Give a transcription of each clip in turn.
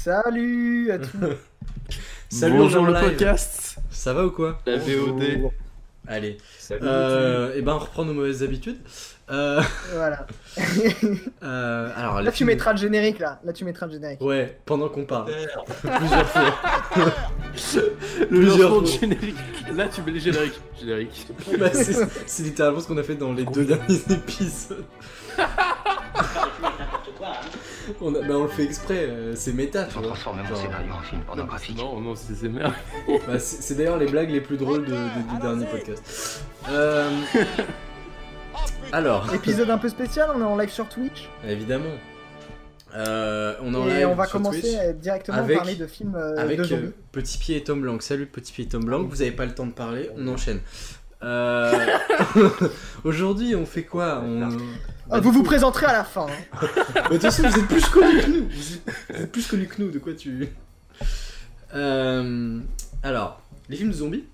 Salut à tous. Salut, bonjour on est en le live. podcast. Ça va ou quoi? La VOD. Allez. Salut. Et ben on reprend nos mauvaises habitudes. Voilà. Alors Là tu mettras le générique là. Là tu mettras le générique. Ouais, pendant qu'on parle. Plusieurs fois. Le Plusieurs lancement de fois. générique. Là, tu mets les génériques. Générique. Bah, c'est littéralement ce qu'on a fait dans les 2 derniers épisodes. On le fait exprès, c'est méta, tu On vois. transforme mon Genre, scénario en film pornographique. Non, non, c'est merde. bah, c'est d'ailleurs les blagues les plus drôles du dernier podcast. Alors, Épisode un peu spécial, on est en live sur Twitch. évidemment. On est en Et live on va sur commencer Twitch directement avec- à parler de films avec de zombies. Petit Pied et Tom Blanc. Salut Petit Pied et Tom Blanc, vous avez pas le temps de parler, on enchaîne. Aujourd'hui on fait quoi? Vous vous présenterez à la fin. Hein. De toute façon vous êtes plus connus que nous. Vous êtes plus connus que nous, de quoi tu... Alors, les films de zombies.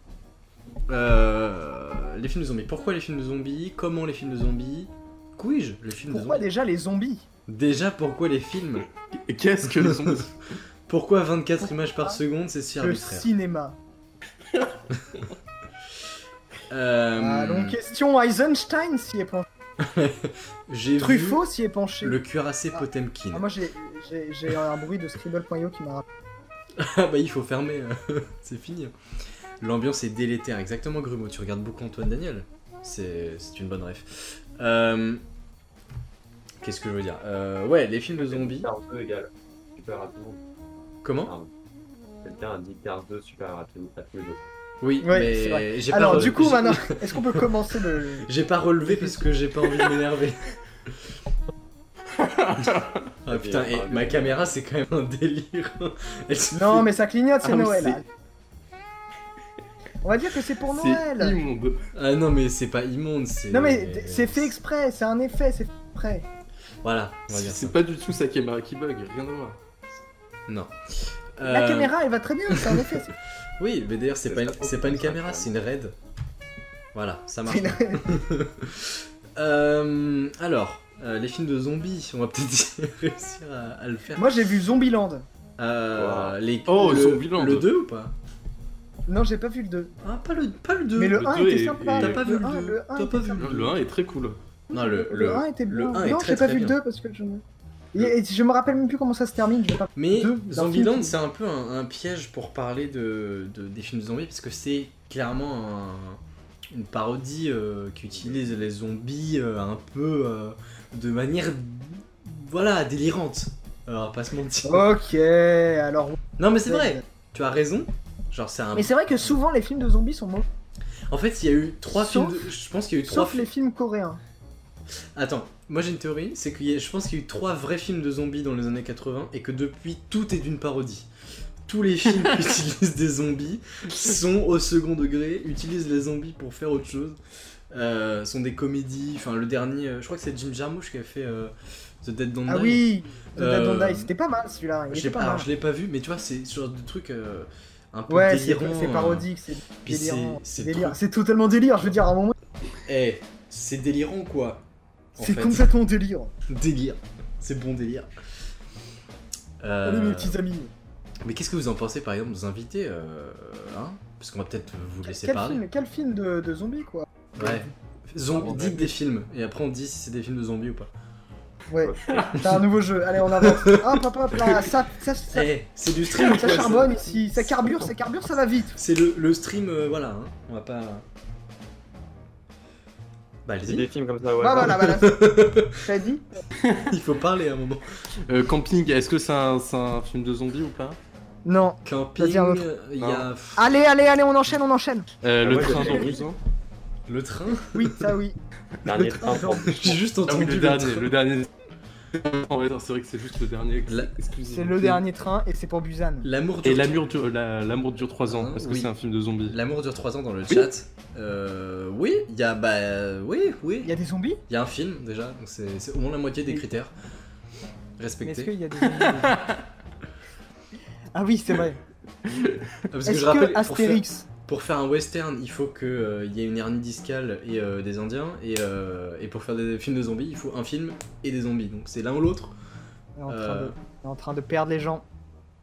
Les films de zombies. Pourquoi les films de zombies? Comment les films de zombies? Quij les films Pourquoi de zombies? déjà les zombies? Déjà pourquoi les films? Qu'est-ce que le son Pourquoi 24 images par seconde? C'est si Le arbitraire. cinéma. Donc question Eisenstein s'y est penché. J'ai vu Truffaut s'y est penché. le cuirassé Potemkin. Ah, moi j'ai un bruit de Scribble.io qui m'a rappelé. Ah bah il faut fermer, c'est fini. L'ambiance est délétère, exactement Grumeau, tu regardes beaucoup Antoine Daniel. C'est une bonne ref. Qu'est-ce que je veux dire? Ouais, les films de zombies. Terre 2 égale super à tout. Comment? Quelqu'un a dit Terre 2 super à tous les deux. Oui, Ouais, c'est mais vrai. j'ai Alors pas du coup j'ai- maintenant, est-ce qu'on peut commencer le... J'ai pas relevé parce que j'ai pas envie de m'énerver. Ah putain, et ma caméra c'est quand même un délire. Elle se Non fait- mais ça clignote, c'est Ah, mais Noël. c'est- hein. On va dire que c'est pour C'est Noël. immonde. Ah non mais c'est pas immonde, c'est... Non mais c'est fait exprès, c'est un effet, c'est fait exprès. Voilà, on va dire ça. C'est pas du tout sa caméra qui bug, rien à voir. Non. La caméra elle va très bien, c'est un effet. Oui, mais d'ailleurs c'est pas une caméra, c'est une RED. Voilà, ça marche. Alors, les films de zombies, on va peut-être réussir à le faire. Moi j'ai vu Zombieland. Oh, le, Zombieland. Le 2 ou pas? Non j'ai pas vu le 2. Ah, pas le 2. Mais le Le 1 deux était est- sympa. T'as pas vu le un- 2? 1 T'as était pas vu sympa. le 2? Le 1 est très cool. Non, Le 1 était bien. le 1 est Non très, j'ai pas très vu le bien. 2 parce que je me rappelle même plus comment ça se termine. Je vais pas... Mais Deux, d'un Zombieland, film. c'est un peu un piège pour parler des films de zombies, parce que c'est clairement une parodie qui utilise les zombies un peu de manière, voilà, délirante. Alors, pas se mentir. Ok, alors... Non, mais c'est vrai, tu as raison. Genre, c'est un. Mais c'est vrai que souvent les films de zombies sont mauvais. En fait, il y a eu 3 films. Sauf- Je pense qu'il y a eu 3 Sauf les films coréens. Attends, moi j'ai une théorie, c'est que je pense qu'il y a eu 3 vrais films de zombies dans les années 80 et que depuis tout est d'une parodie. Tous les films qui utilisent des zombies sont au second degré, utilisent les zombies pour faire autre chose. Sont des comédies, enfin le dernier, je crois que c'est Jim Jarmusch qui a fait The Dead Don't Ah Die. oui, The Dead Don't Die, Euh, c'était pas mal celui-là. Il Je était l'ai pas alors, mal. je l'ai pas vu, mais tu vois, c'est ce genre de truc un peu Ouais, c'est délirant. parodique, c'est puis délirant. c'est délire. trop- C'est totalement délire, je veux dire, à un moment, c'est délirant quoi. En c'est fait. complètement délire. Délire. C'est bon délire. Allez mes petits amis. Mais qu'est-ce que vous en pensez par exemple, nos invités hein? Parce qu'on va peut-être vous laisser parler. Quel film de zombies quoi? Ouais. Dites des films et après on dit si c'est des films de zombies ou pas. Ouais, t'as un nouveau jeu, allez on avance. Hop, là, ça C'est du stream ça quoi, charbonne ici, ça carbure, ça va vite. C'est le stream, voilà, hein. On va pas. Bah C'est des allez-y, films comme ça, ouais. Bah voilà. T'as dit? il faut parler à un moment. Camping, est-ce que c'est un film de zombies ou pas? Non. Camping, Vas-y, un autre. il y a Allez, on enchaîne. Le ouais, train j'ai- dans 12 ans. le train. Oui, ça oui. Dernier train. J'ai juste Ah oui, entendu le dernier, train. le dernier. En vrai, c'est vrai que c'est juste le dernier La- exclusif. C'est le dernier train et c'est pour Busan. L'amour Et dure. l'amour dure 3 ans. Est-ce que Oui. c'est un film de zombies? L'amour dure 3 ans dans le chat. Oui, il y a oui. Il y a des zombies? Il y a un film déjà, donc c'est au moins la moitié des critères Mais est-ce respectés. qu'il y a des zombies? Ah oui, c'est vrai. Parce que Est-ce je rappelle, que Astérix? pour faire un western, il faut qu'il y ait une hernie discale et des indiens, et pour faire des films de zombies, il faut un film et des zombies, donc c'est l'un ou l'autre. On est en train de perdre les gens.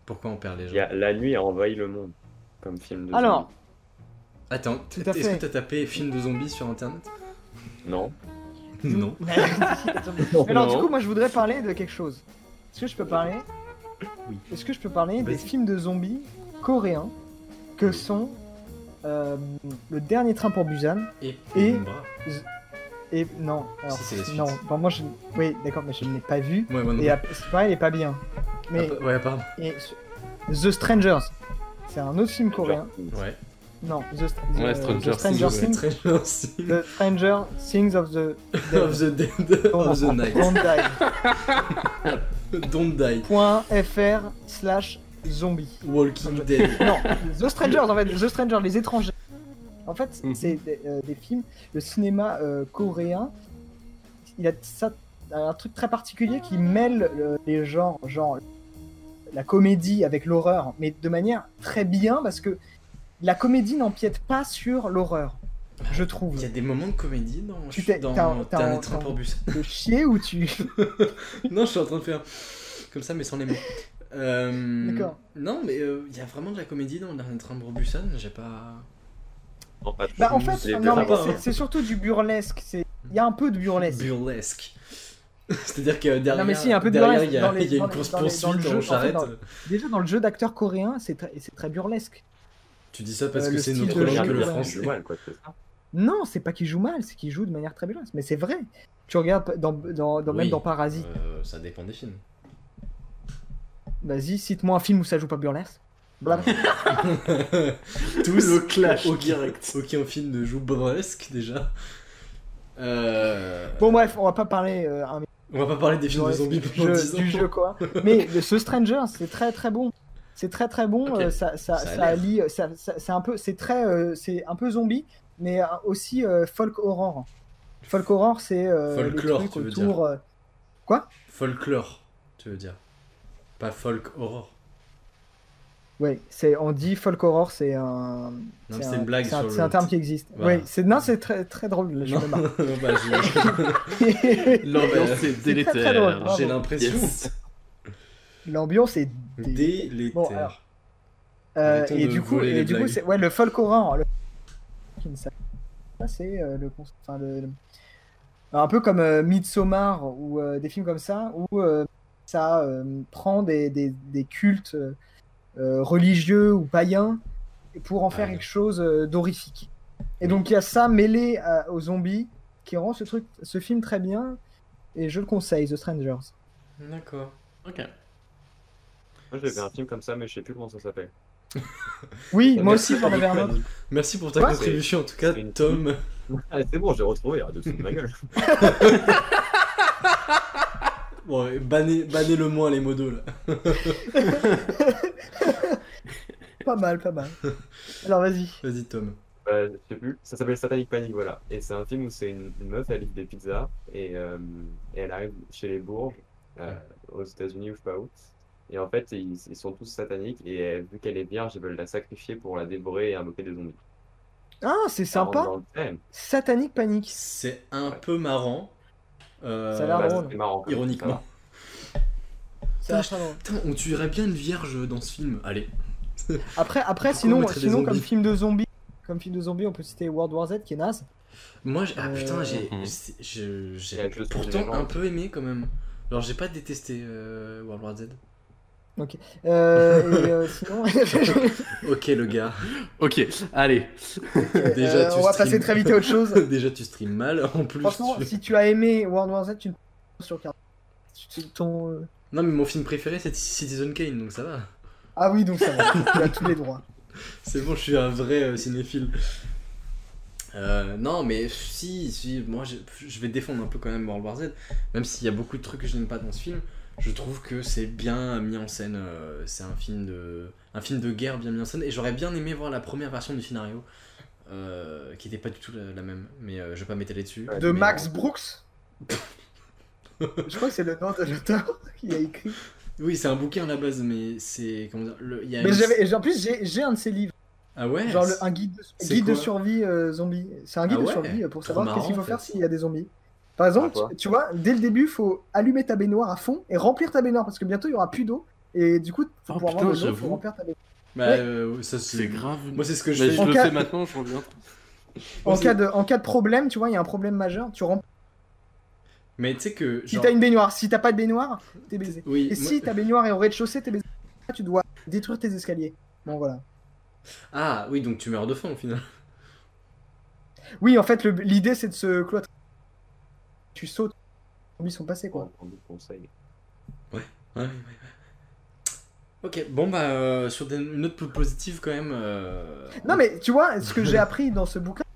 Pourquoi on perd les Il gens? y a La nuit a envahi le monde comme film de Alors, Attends, Tout à est-ce fait. que t'as tapé film de zombies sur internet? zombie. Non. Non. Mais alors, du Non. coup, moi, je voudrais parler de quelque chose. Est-ce que je peux parler Oui. Est-ce que je peux parler des Vas-y. films de zombies coréens que sont Le Dernier Train pour Busan Et, Et- Penumbra. et non, alors, Si, c'est la suite. non, bon, moi, oui, d'accord, mais je ne l'ai pas vu. Ouais, moi non Et plus. c'est pareil, il est pas bien. Mais Ouais, pardon. et The Strangers, c'est un autre film coréen. Ouais. Non, Ouais, The Stranger Stranger Things, Things. Très gentil. The Stranger Things of the Of the dead of the night. Don't Die. Don't die. .fr/zombie. Walking Dead. Non, The Strangers en fait, The Strangers, les étrangers. En fait, Mhm. c'est des films, le cinéma coréen, il a ça, un truc très particulier qui mêle les genres, genre la comédie avec l'horreur, mais de manière très bien parce que la comédie n'empiète pas sur l'horreur, je trouve. Il y a des moments de comédie dans T'as Dernier Train pour Busan. De chier ou tu... Non, je suis en train de faire comme ça, mais sans les mots. D'accord. Non, mais il y a vraiment de la comédie dans le Dernier Train pour Busan. J'ai pas. Non, pas Bah en trop. fait, Les non, mais pas, hein. c'est surtout du burlesque. Il y a un peu de burlesque. Burlesque. C'est-à-dire que derrière, Non, mais si, un peu de derrière, burlesque il y a, dans les- il y a dans une les- course dans les- dans le poursuite jeu, en en fait, charrette. Déjà dans le jeu d'acteur coréen, c'est très burlesque. Tu dis ça parce que le c'est style notre de langue jeu, que le ouais. français. mal, quoi, c'est ça. Non, c'est pas qu'il joue mal, c'est qu'il joue de manière très burlesque. Mais c'est vrai. Tu regardes même Oui. dans Parasite. Ça dépend des films. Vas-y, cite-moi un film où ça joue pas burlesque. Blablabla. Tous Le clash aucun- direct. Aucun film ne joue burlesque déjà. Bon bref, on va pas parler On va pas parler des films de burlesque zombies pendant 10 ans. du jeu quoi. Mais ce Stranger, c'est très bon. C'est très bon. Ok. Ça Ça a allie, c'est un peu, c'est un peu zombie, mais aussi folk horror. Folk horror, c'est les Folklore, trucs tu veux autour. Folklore, tu veux dire. Pas folk horror. Ouais, on dit folk horror, c'est un. Non, c'est une blague c'est un, sur c'est le- un terme qui existe. Voilà. Ouais, c'est très drôle. Je Non, me marre. bah, L'ambiance est C'est très délétère. drôle, bravo. j'ai l'impression. Yes. L'ambiance est. Délétère. Bon, alors, Arrêtons et de du coup, voler les blagues. c'est le folk horror. Ça, c'est enfin, un peu comme Midsommar ou des films comme ça où ça prend des cultes religieux ou païens pour en faire Païens. quelque chose d'horrifique. Et donc il y a ça mêlé aux zombies qui rend ce film très bien et je le conseille, The Strangers. D'accord. Ok. Moi, j'ai fait un film comme ça, mais je sais plus comment ça s'appelle. Oui, moi Merci aussi j'en pour avais un votre autre. Merci pour ta Ouais. contribution en tout cas, C'est une- Tom. Ah, c'est bon, j'ai retrouvé, arrête de se foutre de ma gueule. Bon, bannez le moins les modos là. Pas mal. Alors vas-y. Vas-y Tom. Je sais plus. Ça s'appelle Satanic Panic, voilà. Et c'est un film où c'est une meuf, elle livre des pizzas et elle arrive chez les Bourges, aux États-Unis ou je sais pas où. Et en fait, ils sont tous sataniques et vu qu'elle est vierge, ils veulent la sacrifier pour la dévorer et invoquer des zombies. Ah, c'est Ça rentre sympa. dans le thème. Satanic Panic. C'est un Ouais. peu marrant. Ça a l'air Bah, drôle. c'est marrant. quand même. Ironiquement. Ça a l'air très drôle. Putain, on tuerait bien une vierge dans ce film. Allez. Après Pourquoi on sinon mettrait des comme zombies film de zombies, on peut citer World War Z qui est naze. Moi, putain, Mhm. j'ai Avec le son pourtant du un mélange. peu aimé quand même. Alors, j'ai pas détesté World War Z. Sinon, Ok, le gars. Ok, allez. Déjà, tu on va stream- passer très vite à autre chose. Déjà, tu streams mal. En plus, Franchement, si tu as aimé World War Z, tu ne peux pas sur carte. Non, mais mon film préféré, c'est Citizen Kane, donc ça va. Ah oui, donc ça va. Tu as tous les droits. C'est bon, je suis un vrai cinéphile. Non, mais si, moi je vais défendre un peu quand même World War Z, même s'il y a beaucoup de trucs que je n'aime pas dans ce film. Je trouve que c'est bien mis en scène. C'est un film de guerre bien mis en scène, et j'aurais bien aimé voir la première version du scénario, qui n'était pas du tout la même. Mais je vais pas m'étaler dessus. Ouais, De Mais- Max Brooks. Je crois que c'est le nom de l'auteur qui a écrit. Oui, c'est un bouquin à la base, mais c'est comment dire. Il y a Mais une- en plus, j'ai un de ses livres. Ah ouais. Genre un guide c'est de quoi survie zombie. C'est un guide Ah de ouais, survie pour trop savoir marrant, qu'est-ce qu'il faut en faire fait. s'il y a des zombies. Par exemple, Ah, quoi tu vois, dès le début, il faut allumer ta baignoire à fond et remplir ta baignoire parce que bientôt il y aura plus d'eau Et du coup, Oh, pour putain, avoir de l'eau, j'avoue. faut remplir ta baignoire. Bah, Ouais. ça C'est grave. Moi, c'est ce que je Mais fais. je En le cas- fais maintenant, je reviens. En cas de problème, tu vois, il y a un problème majeur, tu remplis. Mais tu sais que. Si Genre... t'as une baignoire, si t'as pas de baignoire, t'es baisé. Oui, Et moi- si ta baignoire est au rez-de-chaussée, t'es baisé. Là, tu dois détruire tes escaliers. Bon, voilà. Ah, oui, donc tu meurs de faim au final. Oui, en fait, l'idée, c'est de se cloîtrer. Tu sautes. Ils sont passés, Pour quoi. prendre des conseils. Ouais. Ok, bon, bah, sur une note plus positive quand même. Non, mais tu vois, ce que j'ai appris dans ce bouquin,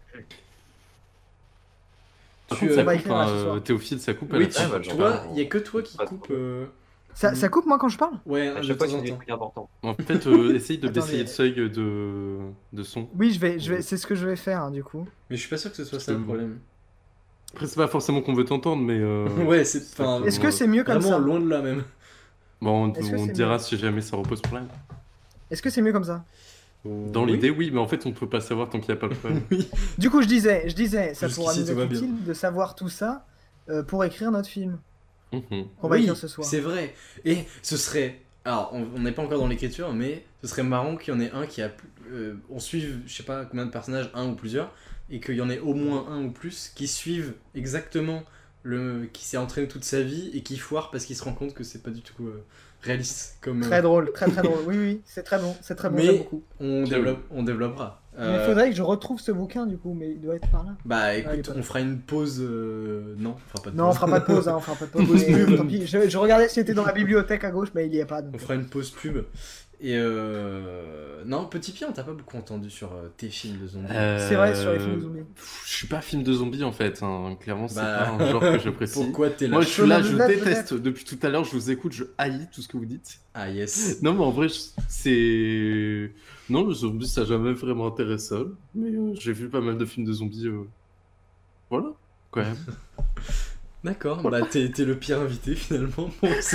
Par Tu, contre, ça on va coupe, écrire là ce soir. Théophile, ça coupe à Oui, la tu, fin. bah, tu j'en vois, parle. il y a que toi qui Pas de coupe. problème. ça coupe moi quand je parle? Ouais, À de chaque temps fois, tu en dis des temps. trucs importants. En fait, essaye de Attends, baisser mais- le seuil de son. Oui, c'est ce que je vais faire, hein, du coup. Mais je suis pas sûr que ce soit ça le Bon. problème. Après, c'est pas forcément qu'on veut t'entendre, mais. Ouais, c'est. Enfin, Est-ce que c'est mieux comme vraiment ça? loin de là même. Bon, Est-ce que on c'est dira mieux si jamais ça repose problème. Est-ce que c'est mieux comme ça? Dans Oui. l'idée, oui, mais en fait, on peut pas savoir tant qu'il n'y a pas de problème. Oui. Du coup, je disais, ça Jusqu'ici, pourra nous tout va être bien. utile de savoir tout ça pour écrire notre film Mhm. qu'on va Oui, écrire ce soir. c'est vrai. Et ce serait. Alors, on n'est pas encore dans l'écriture, mais ce serait marrant qu'il y en ait un qui a. On suive, je sais pas combien de personnages, un ou plusieurs, et qu'il y en ait au moins un ou plus qui suivent exactement qui s'est entraîné toute sa vie et qui foire parce qu'il se rend compte que c'est pas du tout réaliste. Comme, Très drôle, très drôle. Oui, c'est très bon, Mais- j'aime beaucoup. on développera. Mais il faudrait que je retrouve ce bouquin du coup, mais il doit être par là. Bah il est écoute, pas on fera une pause. Non, on fera pas de Non, on pause. fera pas de pause, hein, on fera pas de pause. Pause mais, pub. tant pis, je regardais si c'était dans la bibliothèque à gauche, mais il y est pas. Donc. On fera une pause pub. Et non, Petit Pied, on t'a pas beaucoup entendu sur tes films de zombies. C'est vrai, sur les films de zombies. Je suis pas film de zombies en fait, hein. Clairement, c'est Bah, pas un genre que j'apprécie. Pourquoi t'es là Moi, je suis là, je Peut-être. déteste. Depuis tout à l'heure, je vous écoute, je haïs tout ce que vous dites. Ah yes. Non, mais en vrai, c'est. Non, le zombie, ça n'a jamais vraiment intéressé. Mais j'ai vu pas mal de films de zombies. Voilà, quand même. D'accord, bah t'es le pire invité finalement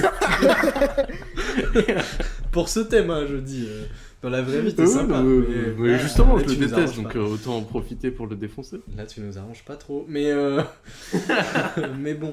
pour ce thème, hein, je dis. Dans la vraie vie, t'es Ouais, sympa. mais là, justement, là, je tu le nous déteste, arranges donc pas. autant en profiter pour le défoncer. Là, tu nous arranges pas trop. Mais mais bon.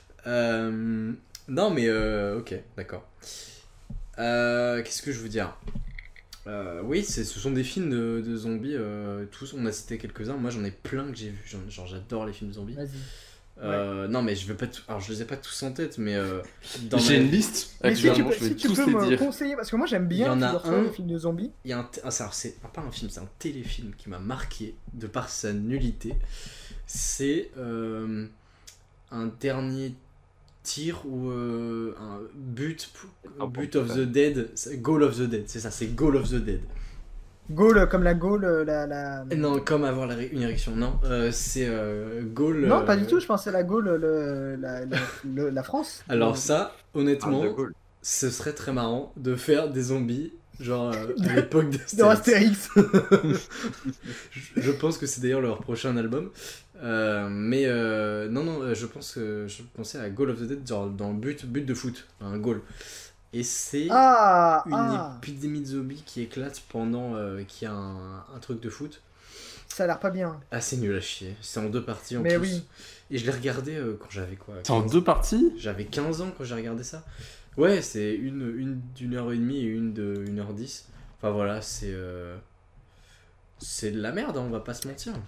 Non, mais ok, d'accord. Qu'est-ce que je veux dire? Oui, ce sont des films de zombies. Tous, on a cité quelques-uns. Moi, j'en ai plein que j'ai vus. Genre, j'adore les films zombies. Vas-y. Non, mais je veux pas. Alors, je les ai pas tous en tête, mais dans J'ai ma- une liste, Mais si tu actuellement, peux, je vais si tu tous peux les me dire. conseiller, parce que moi j'aime Il y bien en a toujours un. les films de zombies. Il y a alors, c'est pas un film, c'est un téléfilm qui m'a marqué de par sa nullité. C'est un dernier tir ou un but of the Dead. Goal of the Dead, c'est ça, c'est Goal of the Dead. Gaule, comme la Gaule, la. Non, comme avoir une érection, non. C'est Goal. Non, pas du tout, je pensais à la Gaule, la France. Alors, ça, honnêtement, Ah, de Gaulle. ce serait très marrant de faire des zombies. Genre à l'époque Dans d'Astérix. Astérix. Je pense que c'est d'ailleurs leur prochain album. Mais non, je pensais à Goal of the Dead, genre dans le but de foot, un goal. Et c'est une épidémie de zombies qui éclate pendant qu'il y a un truc de foot. Ça a l'air pas bien. Assez nul à chier. C'est en 2 parties en Mais plus. oui. Et je l'ai regardé quand j'avais quoi, C'est en 15 2 parties? J'avais 15 ans quand j'ai regardé ça. Ouais, c'est une d'une heure et demie et une de 1h10. Enfin voilà, c'est de la merde, hein, on va pas se mentir.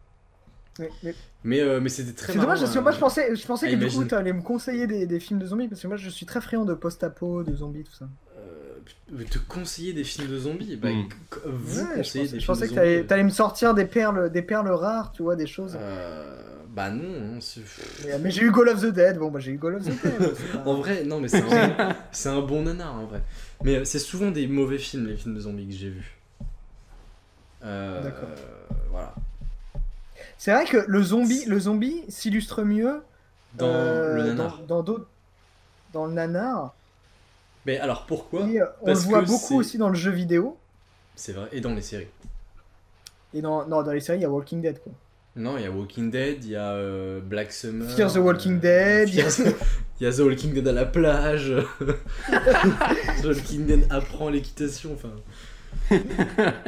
Mais c'était très C'est marrant. dommage, parce que moi je pensais que du imagine. coup tu allais me conseiller des films de zombies, parce que moi je suis très friand de post-apo, de zombies, tout ça. Te conseiller des films de zombies, bah, vous Ouais, conseillez des je films pensais de que zombies. t'allais me sortir des perles rares, tu vois, des choses. Bah non, Mais j'ai eu Goal of the Dead, bon bah j'ai eu Goal of the Dead. c'est pas- en vrai, non mais c'est un bon nanar en vrai. Mais c'est souvent des mauvais films, les films de zombies que j'ai vus. D'accord. Voilà. C'est vrai que le zombie s'illustre mieux Dans le nanar. dans le nanar. Mais alors pourquoi? Et, on Parce le voit que beaucoup c'est- aussi dans le jeu vidéo. C'est vrai, et dans les séries. Et dans les séries, il y a Walking Dead, quoi. Non, il y a Walking Dead, il y a Black Summer. Fear the Walking Dead, Il y a The Walking Dead à la plage. The Walking Dead apprend l'équitation, enfin.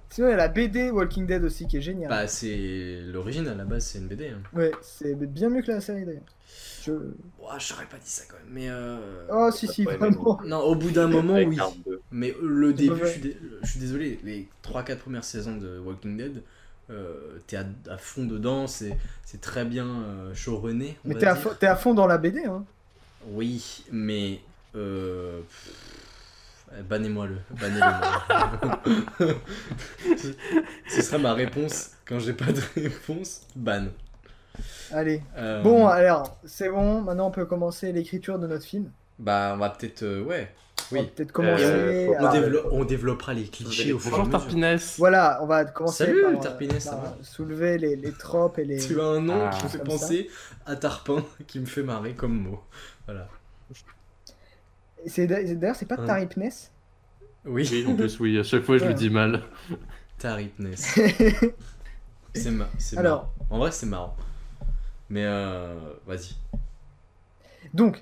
Sinon, il y a la BD Walking Dead aussi qui est géniale. Bah, c'est l'origine à la base, c'est une BD. Hein. Ouais, c'est bien mieux que la série d'ailleurs. Ouah, j'aurais pas dit ça quand même, mais. Oh, si, Ouais, vraiment. Non, au bout d'un moment, Avec oui. Arc 2. Mais le début, mauvais. je suis désolé, les 3-4 premières saisons de Walking Dead, t'es à fond dedans, c'est très bien showrunné. on Mais va t'es dire. à fond dans la BD, hein. Oui, mais. Bannez-moi-le. Bannez-le. Ce sera ma réponse quand j'ai pas de réponse. Ban. Allez. Euh, Bon, alors, c'est bon. Maintenant, on peut commencer l'écriture de notre film. Bah, on va peut-être. Ouais. On va Oui. peut-être commencer. On développera les clichés au fur et à Bonjour mesure. Tarpinès. Voilà, on va commencer Salut, par, Tarpinès, ça par va soulever les tropes et les... Tu as un nom Ah. qui me fait Comme penser à Tarpin, qui me fait marrer comme mot. Voilà. D'ailleurs, c'est pas Hein. Taripness. Oui, Oui, en plus, oui, à chaque fois je Ouais. le dis mal. Taripness. C'est marrant. Alors. En vrai, c'est marrant. Mais vas-y. Donc,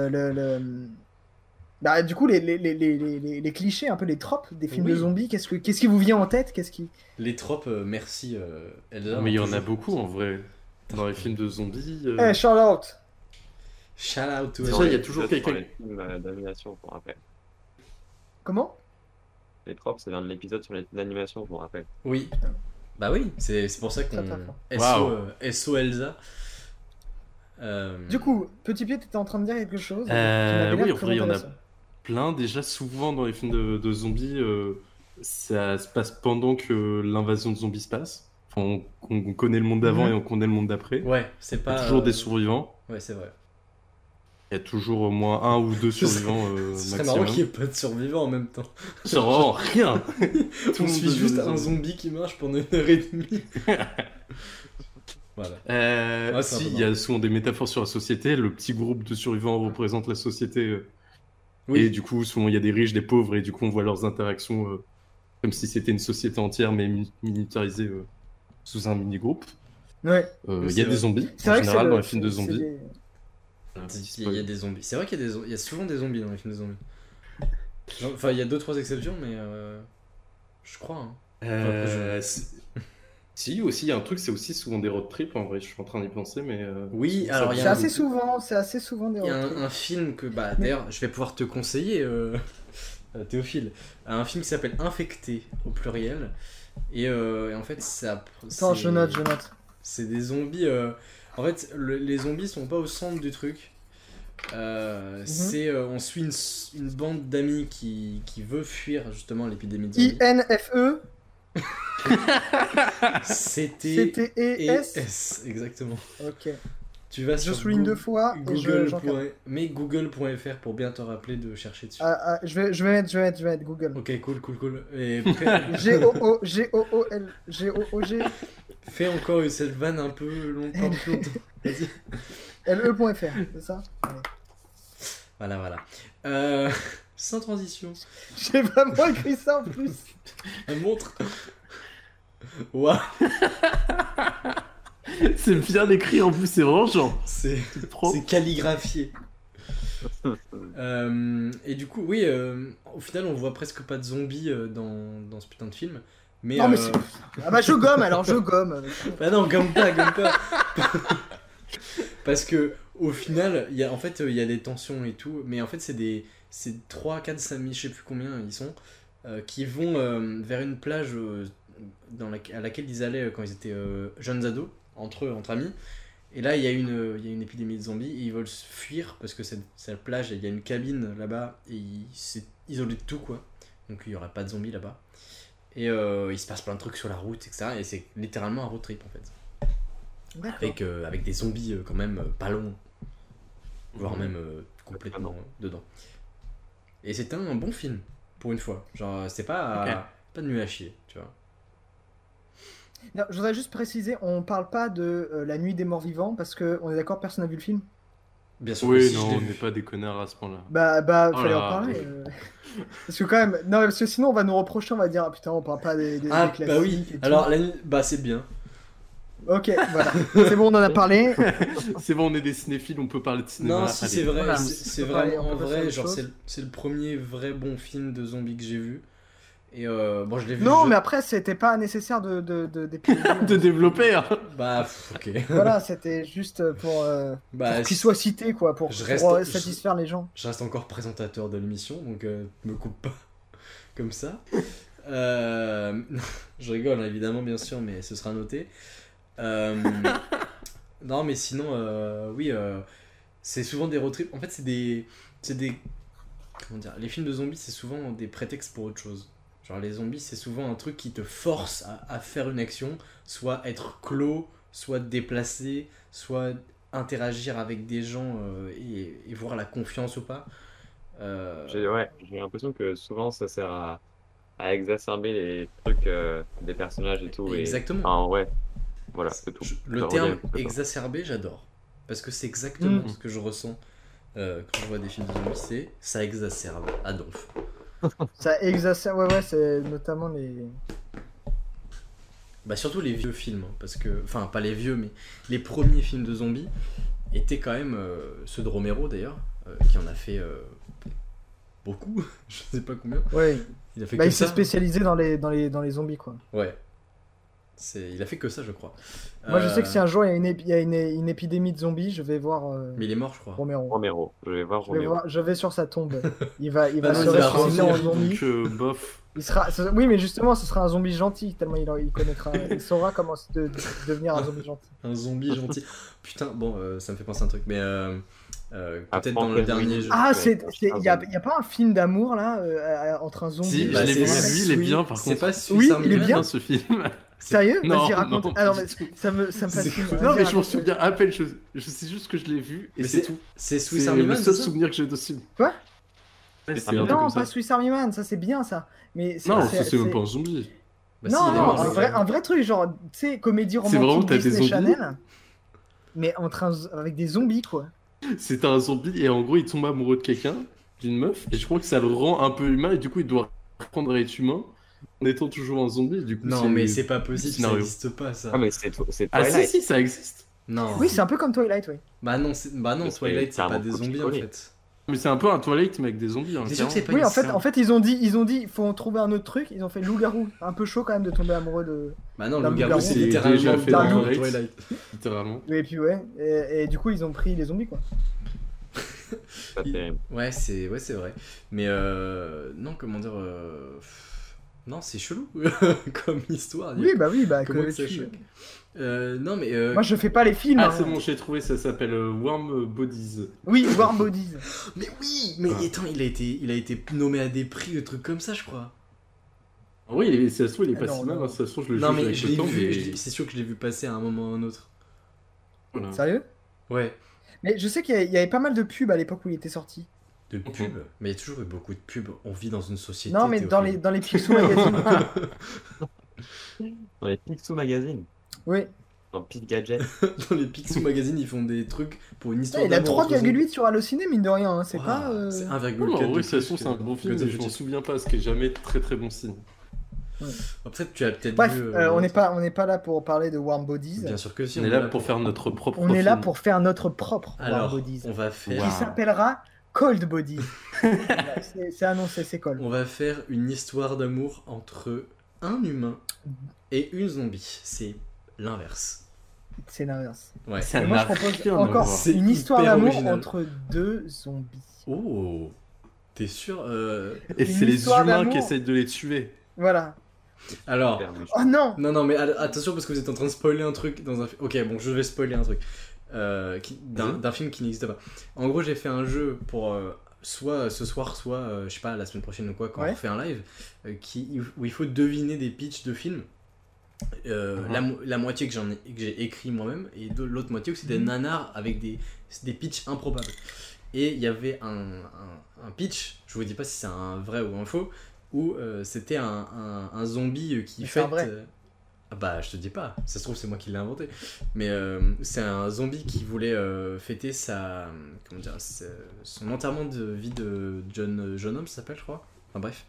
bah, du coup, les clichés, un peu les tropes des films Oui. de zombies, qu'est-ce qui vous vient en tête? Les tropes, merci Elsa. Mais il y en a toujours. beaucoup en vrai. Dans les films de zombies. Eh, Charlotte! Shout out to Déjà, Elsa. il y a toujours L'épisode quelqu'un- sur les films d'animation, pour rappel. Comment? Les tropes, ça vient de l'épisode sur l'animation, pour rappel. Oui. Bah oui, c'est pour ça qu'on. Très, très fort. SO Elsa. Du coup, Petit Pied, t'étais en train de dire quelque chose qui m'avait l'air oui, en très vrai, il y en a intéressant. plein. Déjà, souvent dans les films de zombies, ça se passe pendant que l'invasion de zombies se passe. Enfin, on connaît le monde d'avant Mhm. et on connaît le monde d'après. Ouais, c'est Il y pas. a toujours des survivants. Ouais, c'est vrai. Il y a toujours au moins un ou deux Ce serait- survivants Ce serait marrant qu'il n'y maximum. ait pas de survivants en même temps. C'est vraiment rien. Tout On le suit monde juste devient un des zombie qui marche pendant 1h30. Voilà. Ouais, c'est un peu Si, il y a souvent des métaphores sur la société. Le petit groupe de survivants représente la société. Et du coup, souvent, il y a des riches, des pauvres, et du coup, on voit leurs interactions comme si c'était une société entière, mais militarisée sous un mini-groupe. Ouais. Il c'est y a vrai. des zombies, C'est en vrai que général, c'est dans les films de zombies. des- Il y a des zombies. C'est vrai qu'il y a il y a souvent des zombies dans les films de zombies. Genre, enfin, il y a 2-3 exceptions, mais je crois. Hein. Si, aussi, il y a un truc, c'est aussi souvent des road trips, en vrai, je suis en train d'y penser, mais... Oui, ça- alors il y C'est a assez souvent des Il y a road trips. un film que, bah, d'ailleurs, je vais pouvoir te conseiller, Théophile. Un film qui s'appelle Infecté, au pluriel. Et en fait, Attends, je note. c'est des zombies. En fait, les zombies sont pas au centre du truc. On suit une bande d'amis qui veut fuir justement l'épidémie de zombies. INFE, C'était CTES. S, exactement. Ok. Tu vas Je sur souligne 2 fois et j'encadre. mais google.fr pour bien te rappeler de chercher dessus. Je vais mettre Google. Ok, cool. Et G-O-O-G. fais encore cette vanne un peu longtemps. Vas-y. LE.fr, c'est ça? Allez. Voilà. Sans transition. J'ai vraiment écrit ça en plus. Elle montre. Waouh, C'est bien écrit, en plus, c'est vraiment genre... c'est propre. calligraphié. Et du coup, oui, au final, on voit presque pas de zombies dans ce putain de film. Mais, Non, mais c'est... Ah bah je gomme alors, je gomme. Bah non, gomme pas. Parce que au final, il y a des tensions et tout, mais en fait c'est 3, 4 amis, je sais plus combien ils sont, qui vont vers une plage à laquelle ils allaient quand ils étaient jeunes ados, entre amis. Et là, il y a une épidémie de zombies, et ils veulent se fuir parce que c'est la plage, et il y a une cabine là-bas, et c'est isolé de tout, quoi. Donc il y aura pas de zombies là-bas. Et il se passe plein de trucs sur la route, etc. Et c'est littéralement un road trip en fait. D'accord. Avec des zombies quand même pas longs, voire même complètement dedans. Et c'était un bon film, pour une fois. Genre, c'est pas nul à chier, tu vois. Non, je voudrais juste préciser, on parle pas de La Nuit des Morts Vivants parce que on est d'accord, personne n'a vu le film. Bien sûr que Oui, si, je non, l'ai on vu. n'est pas des connards à ce point-là. Bah, Oh fallait là, en parler. oui. Parce que quand même, non, parce que sinon on va nous reprocher, on va dire, ah putain, on parle pas des Ah, classiques. bah oui, et tout. alors la nuit, bah c'est bien. Ok, voilà. C'est bon, on en a parlé. C'est bon, on est des cinéphiles, on peut parler de cinéma. Non, si allez. c'est vrai, Voilà. c'est On peut parler- vraiment on en peut passer à vrai, autre genre chose. c'est le premier vrai bon film de zombies que j'ai vu. Et bon, je l'ai vu. Non, mais après, c'était pas nécessaire de De développer. Hein. Bah, ok. Voilà, c'était juste pour qu'il soit cité, quoi, pour satisfaire les gens. Je reste encore présentateur de l'émission, donc me coupe pas comme ça. Je rigole, hein, évidemment, bien sûr, mais ce sera noté. Non, mais sinon, oui, c'est souvent des road trips. En fait, c'est des... Comment dire, les films de zombies, c'est souvent des prétextes pour autre chose. Genre, les zombies, c'est souvent un truc qui te force à faire une action, soit être clos, soit te déplacer, soit interagir avec des gens et voir la confiance ou pas. J'ai l'impression que souvent ça sert à exacerber les trucs des personnages et tout. Exactement. Enfin, ouais, voilà, c'est tout. Le Ça terme revient un peu exacerbé, j'adore. Parce que c'est exactement ce que je ressens quand je vois des films de zombies, c'est ça exacerbe à donf. Ça exacerbe, ouais, c'est notamment les... Bah surtout les vieux films, hein, parce que... Enfin, pas les vieux, mais les premiers films de zombies étaient quand même ceux de Romero, d'ailleurs, qui en a fait beaucoup, je sais pas combien. Ouais. Il a fait Bah, que il s'est ça. spécialisé dans les zombies, quoi. Ouais. Il a fait que ça, je crois. Moi, je sais que si un jour il y a une épidémie de zombies, je vais voir Mais il est mort, je crois. Romero. Romero, je vais voir Romero. Je vais sur sa tombe. Il va Bah non, se il va ressusciter en revenir, zombie. Donc, bof. Oui, mais justement, ce sera un zombie gentil, tellement il connaîtra. Il saura comment devenir un zombie gentil. Un zombie gentil. Putain, bon, ça me fait penser à un truc, mais peut-être Franck dans le dernier Leslie. jeu. Ah, Ouais, il y a pas un film d'amour là entre un zombie Si, et je bah, l'ai c'est- vu, c'est- il est bien par C'est contre. pas Oui, Suisse il est Army bien. Man. Ce film. Sérieux? Non, Vas-y, raconte. non, Ah non, pas mais du tout. ça me C'est fascine. quoi Non, Vas-y, mais je m'en raconte. souviens à peine. Je sais juste que je l'ai vu et Mais c'est tout. C'est Swiss C'est Army le Man, seul c'est ça souvenir que j'ai de ce film. Quoi? Ouais, C'est c'est un un truc Non, comme ça. pas Swiss Army Man, ça c'est bien ça. Mais Non, ça c'est même pas un zombie. Bah si, Non, il est non, mort, un c'est vrai, vrai. un vrai truc, genre, tu sais, comédie C'est vraiment, romantique t'as des Disney zombies Channel, mais avec des zombies, quoi. C'est un zombie et en gros il tombe amoureux de quelqu'un, d'une meuf, et je crois que ça le rend un peu humain et du coup il doit reprendre à être humain en étant toujours un zombie. Du coup, Non, mais c'est pas possible, ça scénario. n'existe pas, ça. Ah, mais c'est Ah Twilight. si, ça existe. Non. Oui, c'est un peu comme Twilight, oui. Bah non, Mais c'est Twilight, c'est pas carrément des zombies, en copié-collé. fait. Mais c'est un peu un Twilight mais avec des zombies. Hein, T'es sûr que c'est pas Oui, une en fait, série ils ont dit, faut trouver un autre truc. Ils ont fait loup-garou. Un peu chaud quand même de tomber amoureux de. Bah non, D'un le garou, loup-garou, c'est c'est littéralement déjà le fait garou dans de Twilight. Twilight. littéralement. Et puis ouais, et du coup ils ont pris les zombies, quoi. Pas terrible. Ouais, c'est vrai. Mais non, comment dire... Non, c'est chelou comme histoire. Oui, bah Comment que ça tu- choque Non, mais... Moi je fais pas les films. Ah hein. c'est bon, j'ai trouvé, ça s'appelle Warm Bodies. Oui, Warm Bodies. Mais oui, mais Ah. attends, il a été nommé à des prix, des trucs comme ça, je crois. Oui, ça se trouve il est pas Non, si mal, non. hein, ça se trouve je le Non, juge mais avec je le l'ai temps, vu, mais- c'est sûr que je l'ai vu passer à un moment ou à un autre. Voilà. Sérieux? Ouais, Mais je sais qu'il y avait pas mal de pubs à l'époque où il était sorti. de pubs. Mais il y a toujours eu beaucoup de pubs. On vit dans une société. Non, mais Théophile. dans les Picsou Magazine. Dans les Picsou Magazine, Oui. dans Pit Gadget. Dans les Picsou Magazine, ils font des trucs pour une histoire Il a d'amour entre 3,8 sur Allociné, mine de rien. Hein. C'est pas. Ouah, C'est 1,4. Non, mais en de vrai, ça plus se trouve, que- c'est un bon que film, des mais je m'en petits. souviens pas, ce qui est jamais très très bon signe. Après, tu as peut-être Bref, vu. on n'est pas là pour parler de Warm Bodies. Bien sûr que si. On est là pour faire notre propre On est là film. pour faire notre propre Alors, Warm Bodies. on va Qui faire. Wow. s'appellera Cold Bodies. Voilà, c'est annoncé, c'est Cold. On va faire une histoire d'amour entre un humain et une zombie. C'est l'inverse. C'est l'inverse. Ouais. Ça Et moi, je n'a propose rien à encore voir. C'est une histoire hyper d'amour original. entre deux zombies. Oh, t'es sûr Et Une c'est les histoire humains d'amour. qui essayent de les tuer. Voilà. Alors, Super méchant. Oh non! non, mais attention parce que vous êtes en train de spoiler un truc dans un. Ok, bon, je vais spoiler un truc d'un film qui n'existe pas. En gros, j'ai fait un jeu pour soit ce soir, soit je sais pas la semaine prochaine ou quoi, quand Ouais. on fait un live, où il faut deviner des pitchs de films. La moitié que j'ai écrit moi-même et l'autre moitié où c'est des nanars avec des pitchs improbables. Et il y avait un pitch, je vous dis pas si c'est un vrai ou un faux, où c'était un zombie qui Mais c'est un fête. vrai. Ah bah je te dis pas, ça se trouve c'est moi qui l'ai inventé. Mais c'est un zombie qui voulait fêter comment dire, son enterrement de vie de jeune homme, ça s'appelle je crois. Enfin bref.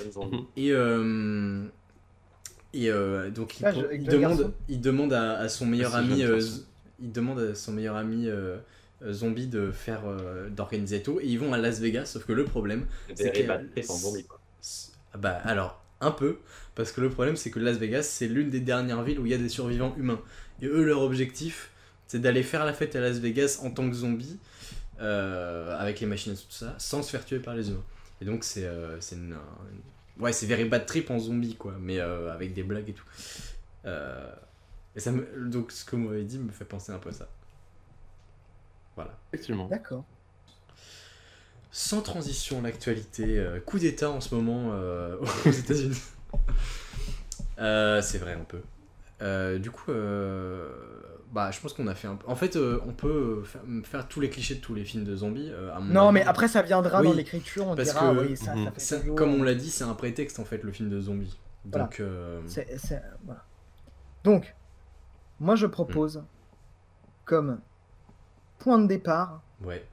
Et donc Ah, il demande à son meilleur c'est ami jeune garçon. il demande à son meilleur ami zombie de faire d'organiser tout et ils vont à Las Vegas sauf que le problème Des c'est ribats de tête en zombie, quoi. bah alors un peu, parce que le problème c'est que Las Vegas c'est l'une des dernières villes où il y a des survivants humains. Et eux, leur objectif, c'est d'aller faire la fête à Las Vegas en tant que zombies, avec les machines et tout ça, sans se faire tuer par les humains. Et donc c'est ouais, c'est very bad trip en zombie, quoi, mais avec des blagues et tout. Et donc ce que vous m'avez dit me fait penser un peu à ça. Voilà. Effectivement. D'accord. Sans transition, l'actualité, coup d'état en ce moment aux États-Unis. C'est vrai un peu. Du coup, je pense qu'on a fait un peu. En fait, on peut faire tous les clichés de tous les films de zombies. À mon Non, avis. mais après, ça viendra Oui, dans l'écriture. On parce dira, que- oui, ça fait Ça, toujours- comme on l'a dit, c'est un prétexte en fait, le film de zombies. Voilà. Donc, Voilà. Donc, moi, je propose, comme point de départ, ouais.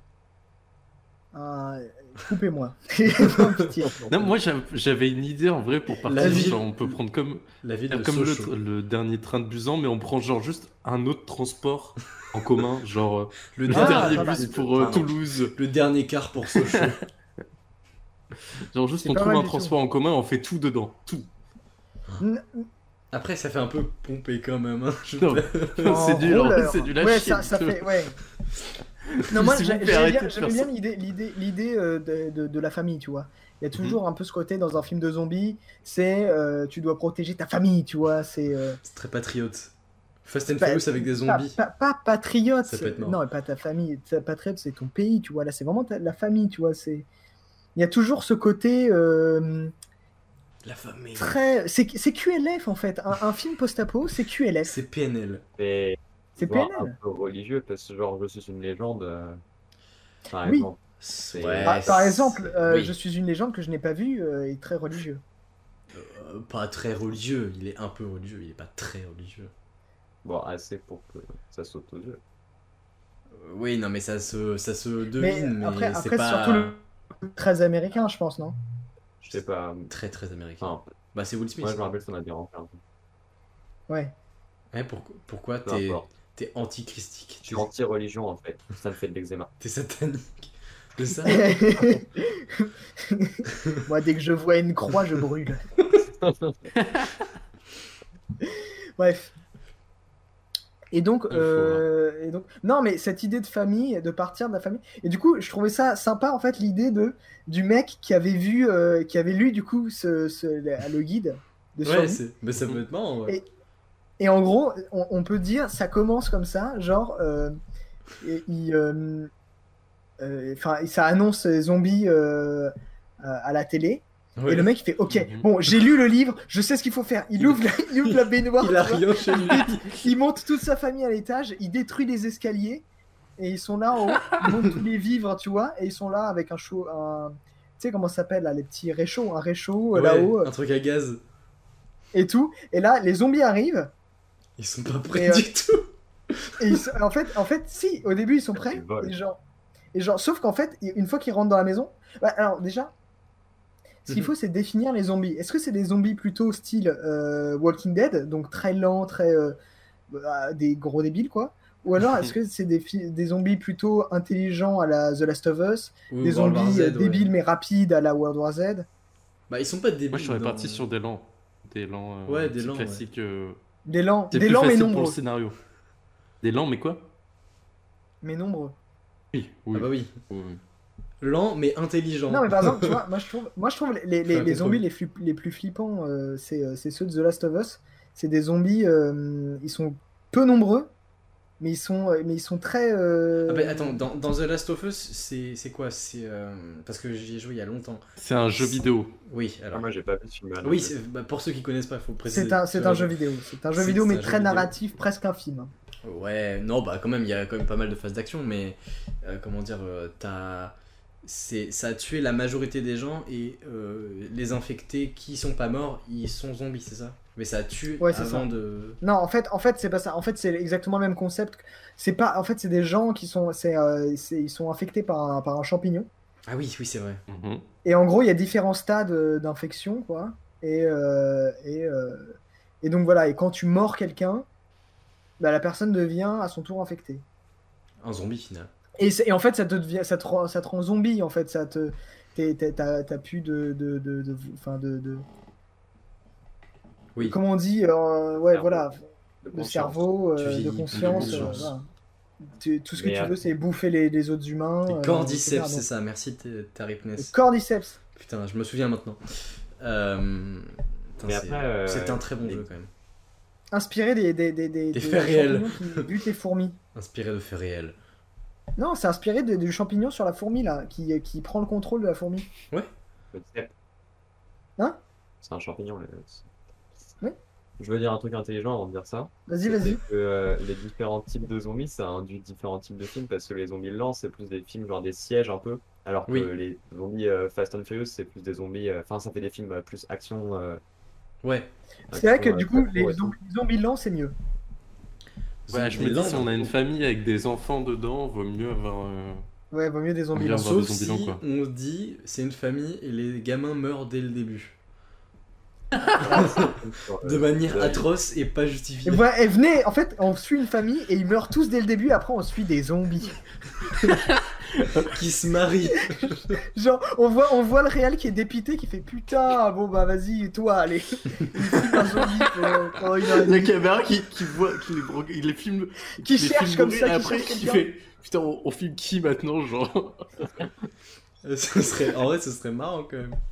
coupez-moi. Pitié. Non, moi j'avais une idée en vrai pour La partir. ville. Genre, on peut prendre comme La ville de comme Sochaux. le dernier train de Busan, mais on prend genre juste un autre transport en commun, genre Le le Ah, dernier pas mal. bus pour Pardon. Toulouse. Le dernier quart pour Sochaux. Genre juste C'est on pas trouve mal un du transport en commun, on fait tout dedans, tout. N- Après, ça fait un peu pompé quand même. Hein. Non, en c'est du rouleur. c'est du lâcher. Ouais, ça fait. Ouais. Non, moi, S'il vous plaît, j'aime arrêtez bien, de faire j'aime bien ça. l'idée de la famille, tu vois. Il y a Mhm. toujours un peu ce côté dans un film de zombies, c'est tu dois protéger ta famille, tu vois. C'est C'est très patriote. Fast and pas- Furious avec des zombies. Pas patriote. Ça peut être mort. Non, pas ta famille. Patriote, c'est ton pays, tu vois. Là, c'est vraiment la famille, tu vois. Il y a toujours ce côté La famille. très. C'est QLF en fait. Un film post-apo, c'est QLF. C'est PNL. Mais C'est voire PNL. un peu religieux, parce que genre, je suis une légende, par Oui. exemple. Ouais, Par exemple, oui. Je suis une légende que je n'ai pas vue et très religieux. Pas très religieux. Il est un peu religieux. Il est pas très religieux. Bon, assez pour que ça saute aux yeux. Oui, non, mais ça se Mais devine. Mais, après, c'est après pas surtout très américain, je pense, non? Je sais pas. très très américain. Enfin, Bah, c'est Will Smith. moi, je me rappelle, ça m'a dérangé un peu. Ouais. Ouais, pourquoi Peu t'es importe. antichristique? Je suis anti-religion, en fait. Ça me fait de l'eczéma. T'es satanique. C'est ça? Moi, dès que je vois une croix, je brûle. Bref. Et donc, non, mais cette idée de famille, de partir de la famille. Et du coup, je trouvais ça sympa, en fait, l'idée du mec qui avait vu, qui avait lu, du coup, le guide de Ouais, survie. mais ça peut être marrant. Ouais. Et en gros, on peut dire, ça commence comme ça, genre, ça annonce les zombies à la télé. Ouais. Et le mec il fait ok, Mhm. bon j'ai lu le livre, je sais ce qu'il faut faire. Il ouvre la baignoire, Il a tu vois. rien chez lui. Il monte toute sa famille à l'étage, il détruit les escaliers et ils sont là en haut, ils montent tous les vivres, tu vois, et ils sont là avec tu sais comment ça s'appelle là, les petits réchauds, un réchaud Ouais, là-haut un truc à gaz. et tout. Et là les zombies arrivent Ils sont pas prêts Et, du tout. et en fait si, au début ils sont prêts Ils volent. et genre sauf qu'en fait une fois qu'ils rentrent dans la maison, alors déjà. Ce qu'il faut, c'est définir les zombies. Est-ce que c'est des zombies plutôt style Walking Dead, donc très lents, très des gros débiles, quoi? Ou alors est-ce que c'est des zombies plutôt intelligents à la The Last of Us, Ou des World War zombies Z, ouais. débiles mais rapides à la World War Z? Bah, ils sont pas débiles. Moi je serais dans- parti sur des lents. Des lents Ouais, des type lents, classiques. Des lents, C'est des plus lents mais facile pour le nombreux. scénario. Des lents, mais quoi? Mais nombreux. Oui, Ah bah oui. Oui. Lent mais intelligent. Non mais par exemple, tu vois, moi je trouve les Fais un les zombies compromis. les plus flippants, c'est ceux de The Last of Us. C'est des zombies, ils sont peu nombreux, mais ils sont très. Ah bah attends, dans The Last of Us, c'est quoi? C'est parce que j'y ai joué il y a longtemps. C'est un jeu vidéo. Oui, Ah, alors. moi, j'ai pas vu ce film. Oui, pour ceux qui connaissent pas, il faut préciser. C'est un jeu vidéo. C'est un jeu C'est- vidéo, c'est mais un jeu très vidéo. narratif, presque un film. Ouais, non, bah quand même, il y a quand même pas mal de phases d'action, mais comment dire, ça a tué la majorité des gens et les infectés qui sont pas morts, ils sont zombies, c'est ça? Mais ça a tué Ouais, c'est avant ça. de. Non, en fait, c'est pas ça. En fait, c'est exactement le même concept. C'est pas. En fait, c'est des gens qui sont. Ils sont infectés par un champignon. Ah oui, oui, c'est vrai. Mhm. Et en gros, il y a différents stades d'infection, quoi. Et donc voilà. Et quand tu mords quelqu'un, bah, la personne devient à son tour infectée. Un zombie final. Et en fait, ça te rend zombie. En fait, t'as plus enfin Oui. comment on dit, Cerveau. voilà, De de conscience. cerveau, Tu de vieillis, conscience. de conscience. Voilà. Tout ce que Mais, tu veux, c'est bouffer les autres humains. Les etc. cordyceps, Donc, c'est ça. Merci ta le Ripness. cordyceps. Putain, je me souviens maintenant. Putain, Mais après, c'était un très bon les- jeu quand même. Inspiré des faits réels. champignons qui butent les fourmis. Inspiré de faits réels. Non, c'est inspiré du champignon sur la fourmi, là, qui prend le contrôle de la fourmi. Le cèpe. Hein? C'est un champignon. Oui. Je veux dire un truc intelligent avant de dire ça. Vas-y, C'est vas-y. que les différents types de zombies, ça induit différents types de films parce que les zombies lents, c'est plus des films genre des sièges un peu, alors que Oui. les zombies Fast and Furious, c'est plus des zombies. Enfin, ça fait des films plus action. Ouais. C'est vrai que action, du coup, pas trop et tout. les zombies lents, c'est mieux. Ouais, je me dis, si on a une famille avec des enfants dedans, vaut mieux avoir. Ouais, vaut mieux des zombies Bien lents. voir des Sauf zombies si lents, quoi. on dit c'est une famille et les gamins meurent dès le début. Sur, De manière de- atroce et pas Et justifiée. voilà, et venez, en fait, on suit une famille et ils meurent tous dès le début, après on suit des zombies. Qui se marient. Genre, on voit le réal qui est dépité, qui fait putain, bon bah vas-y, toi, allez. Il filme un zombie pendant une heure et La demie. caméra qui voit, il les filme, Qui les cherche filme comme mourir, ça, et qui après cherche qui quelqu'un. fait putain, on filme qui maintenant, genre. En vrai, ce serait marrant quand même.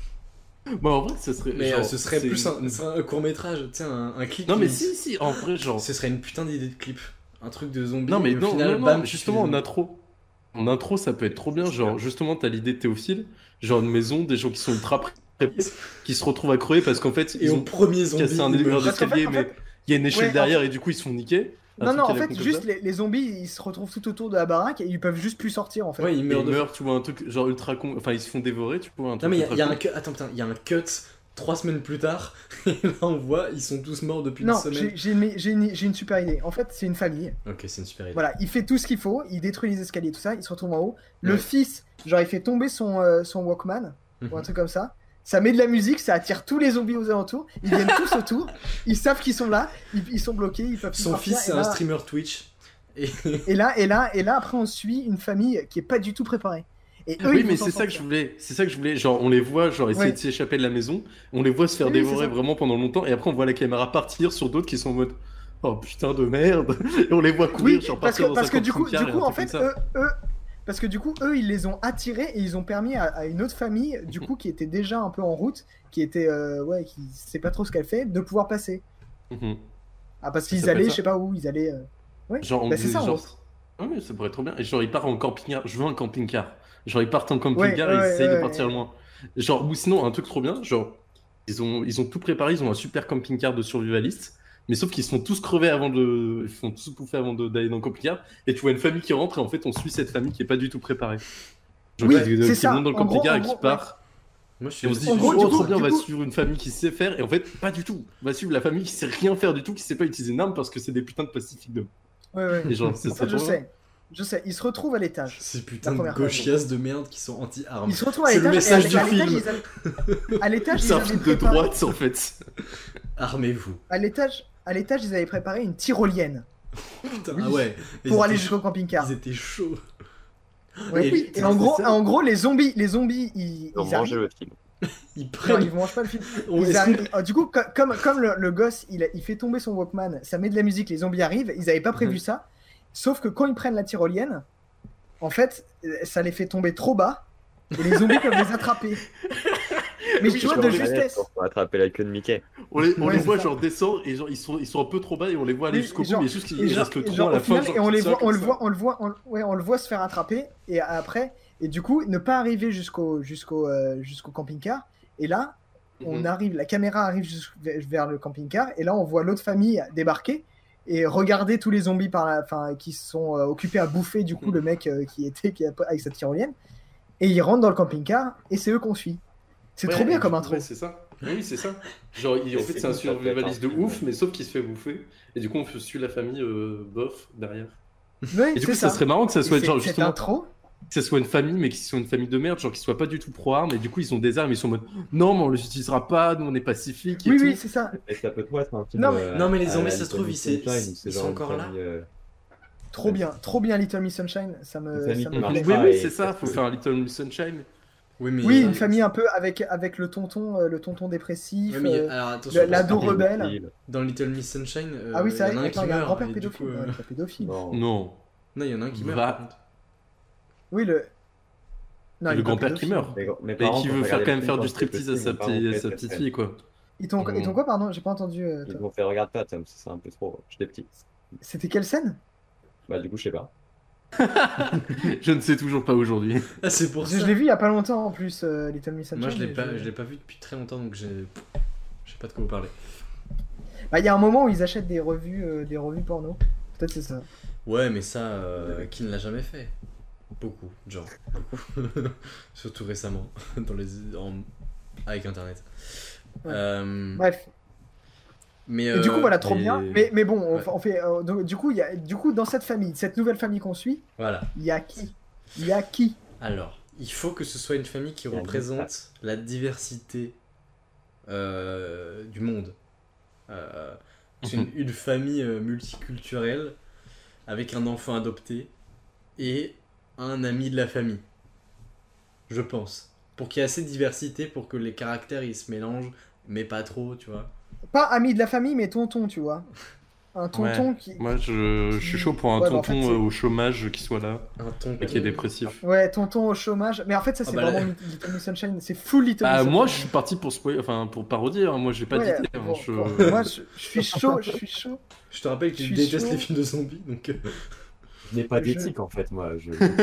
Bah en vrai, ce serait. Mais genre, ce serait c'est- plus un court-métrage, tu sais, un clip. Non mais qui- si, en vrai, genre. Ce serait une putain d'idée de clip. Un truc de zombie. Non mais et au non, final, non, bam, justement tu fais- en intro. En intro, ça peut être trop bien. Genre, justement, t'as l'idée de Théophile, genre une maison, des gens qui sont ultra préparés, qui se retrouvent à crever parce qu'en fait, Et ils au ont premier zombie. cassé un il mur meurt. Parce qu'en d'escalier, fait- en mais fait- il y a une échelle Ouais, derrière et du coup, ils se font niquer. Un Non, truc non, à en la fait, con comme juste ça. les zombies, ils se retrouvent tout autour de la baraque et ils peuvent juste plus sortir en fait. Ouais, il Et meurt ils de. meurent, tu vois, un truc genre ultra con. Enfin, ils se font dévorer, tu vois, un Non truc mais il ultra y a con. un cut. Attends, putain, il y a un cut 3 semaines plus tard. Et là, on voit, ils sont tous morts depuis Non, une semaine. j'ai une super idée. En fait, c'est une famille. Ok, c'est une super idée. Voilà, il fait tout ce qu'il faut, il détruit les escaliers, tout ça, il se retrouve en haut. Le Ouais. fils, genre, il fait tomber son Walkman, ou un Mhm. truc comme ça. Ça met de la musique, ça attire tous les zombies aux alentours. Ils viennent tous autour, ils savent qu'ils sont là, ils sont bloqués, ils peuvent plus Son sortir, fils, c'est et un là- streamer Twitch. Et Et là, après, on suit une famille qui est pas du tout préparée. Et eux, Oui, ils mais vont c'est s'en ça que je sortir. voulais. C'est ça que je voulais. Genre, on les voit, genre, essayer Ouais. de s'échapper de la maison. On les voit se faire Oui, oui, dévorer c'est ça. vraiment pendant longtemps. Et après, on voit la caméra partir sur d'autres qui sont en mode oh putain de merde. Et on les voit courir, Oui, genre, parce partir que, dans parce un que du coup, camping-car et un en truc fait, comme ça. parce que du coup, eux, ils les ont attirés et ils ont permis à une autre famille, du coup, qui était déjà un peu en route, qui était, qui sait pas trop ce qu'elle fait, de pouvoir passer. Mhm. Ah, parce Ça qu'ils s'appelle allaient, ça. je sais pas où, ils allaient. Ouais. Genre, on Bah, c'est disait, ça, en genre. gros. Ah, mais ça pourrait être trop bien. Et genre, ils partent en camping-car. Je veux un camping-car. Genre, ils partent en camping-car Ouais, et ils ouais, essayent de ouais, partir ouais. loin. Genre, ou sinon, un truc trop bien. Genre, ils ont tout préparé. Ils ont un super camping-car de survivalistes. Mais sauf qu'ils se font tous crever avant de. Ils se font tous bouffer avant d'aller dans le camping-car. Et tu vois une famille qui rentre et en fait, on suit cette famille qui est pas du tout préparée. Genre, Oui, qui c'est ça. monte dans le En gros, camping-car en et qui gros, part. moi, je Et on se suis. dit, En gros, oh, du trop coup- bien, on du va coup- suivre une famille qui sait faire. Et en fait, pas du tout. On va suivre la famille qui sait rien faire du tout, qui sait pas utiliser une arme parce que c'est des putains de pacifiques d'hommes. Ouais, ouais. Et genre, c'est En ça fait, je trop bien. sais. Je sais. Ils se retrouvent à l'étage. Ces putains de première gauchias de merde qui sont anti-armes. Ils se retrouvent à C'est le l'étage. message et du à l'étage, film. à l'étage, C'est ils un avaient film de préparé. droite en fait. Armez-vous. À l'étage, ils avaient préparé une tyrolienne Putain, Oui. ah ouais. pour Ils aller étaient jusqu'au chauds. camping-car. Ils étaient chauds. Ouais. Et- Et en c'est ça. gros, les zombies, ils Ils ont mangé arrivent. le film. Ils Non, prennent. ils mangent pas le film. On Ils les arrivent- Du coup, comme le gosse, il fait tomber son Walkman, ça met de la musique, les zombies arrivent, ils avaient pas prévu Mhm. ça. Sauf que quand ils prennent la tyrolienne, en fait, ça les fait tomber trop bas et les zombies peuvent les attraper. Mais Oui, tu vois, je de me rappelle. justesse. Pour attraper la queue de Mickey. On les Ouais, c'est voit ça. genre descendre et genre ils sont un peu trop bas et on les voit aller Oui, jusqu'au et bout, genre- mais juste Et qu'ils genre- restent le et tronc genre, à la au fin. final, genre, et on qui les tient voit, comme ça. on le voit se faire attraper et après, et du coup, ne pas arriver jusqu'au camping-car. Et là, on Mhm. arrive, la caméra arrive vers le camping-car et là, on voit l'autre famille débarquer et regarder tous les zombies qui sont occupés à bouffer du coup Mhm. le mec avec sa tyrolienne. Et ils rentrent dans le camping-car et c'est eux qu'on suit. C'est Ouais, trop bien et comme du coup, intro. ouais, c'est ça. Oui, c'est ça. Genre, en fait, c'est un Ça peut être survivaliste de un film. ouf, mais sauf qu'il se fait bouffer. Et du coup, on suit la famille bof derrière. Ouais, Et du c'est coup, ça serait marrant que ça Et soit genre cette justement intro. que ça soit une famille, mais qui soit une famille de merde, genre qui soit pas du tout pro armes. Et du coup, ils ont des armes, ils sont en mode non, mais on les utilisera pas, nous on est pacifiques et Oui, tout. oui, c'est ça. Et ça peut trop être un film. Non, mais- Non, mais les à zombies, la ça se trouve, Little Miss Sunshine, ils c'est sont genre une encore là. famille, Trop bien Little Miss Sunshine. Ça Une me famille ça qui me marche plaît. Oui, pas oui, et c'est ça. ça Faut se- faire un Little Miss Sunshine. Oui, une famille un peu avec le tonton dépressif, Ouais, mais alors attention, l'ado parce que rebelle. dans Little Miss Sunshine, Ah oui, c'est il y en a vrai. un Attends, qui il y a un meurt. grand-père et du pédophile. coup, Ouais, pas pédophile. Non. Non. Non, il y en a un qui meurt. Va. Par contre. Oui, le. Non, Et il le est pas grand-père qui pédophile. meurt. Mes Et parents, qui quand veut on faire regardait quand même le faire film, du quand j'étais striptease à petit, sa mes parents me petite faisaient très, fille, quoi. Ils t'ont quoi, pardon? J'ai pas entendu. Ils Toi. m'ont fait regarde pas, Tom, c'est un peu trop. J'étais petit. C'était quelle scène? Bah, du coup, je sais pas. Je ne sais toujours pas aujourd'hui. Ah, c'est pour Je ça. l'ai vu il y a pas longtemps en plus, Little Miss Sunshine. Moi, je l'ai mais pas vu depuis très longtemps, donc je sais pas de quoi vous parlez. Bah, il y a un moment où ils achètent des revues porno. Peut-être c'est ça. Ouais, mais ça, qui ne l'a jamais fait? Beaucoup, genre. Surtout récemment, avec Internet. Ouais. Bref. Mais, Et du coup, voilà, trop et- bien. Mais bon, Ouais. on fait. Donc, du coup, dans cette famille, cette nouvelle famille qu'on suit, Voilà. il y a qui? Il y a qui? Alors, il faut que ce soit une famille qui Il y a un représente la diversité du monde. C'est une famille multiculturelle avec un enfant adopté et un ami de la famille. Je pense. Pour qu'il y ait assez de diversité pour que les caractères ils se mélangent, mais pas trop, tu vois. Pas ami de la famille, mais tonton, tu vois. Un tonton Ouais. qui. Moi, je suis chaud pour un Ouais, bah, en fait, tonton c'est- au chômage qui soit là Un ton et qui est dépressif. Ouais, tonton au chômage. Mais en fait, ça, c'est bah, vraiment Little Miss Sunshine. C'est full Little Miss Ah, Sunshine. moi, je suis parti pour pour parodier. Hein. Moi, j'ai pas Ouais, d'idée. hein. bon, Je- bon, moi, je suis chaud, je suis chaud. Je te rappelle que Je tu suis détestes chaud. les films de zombies, donc Je n'ai pas Je- d'éthique, en fait, moi.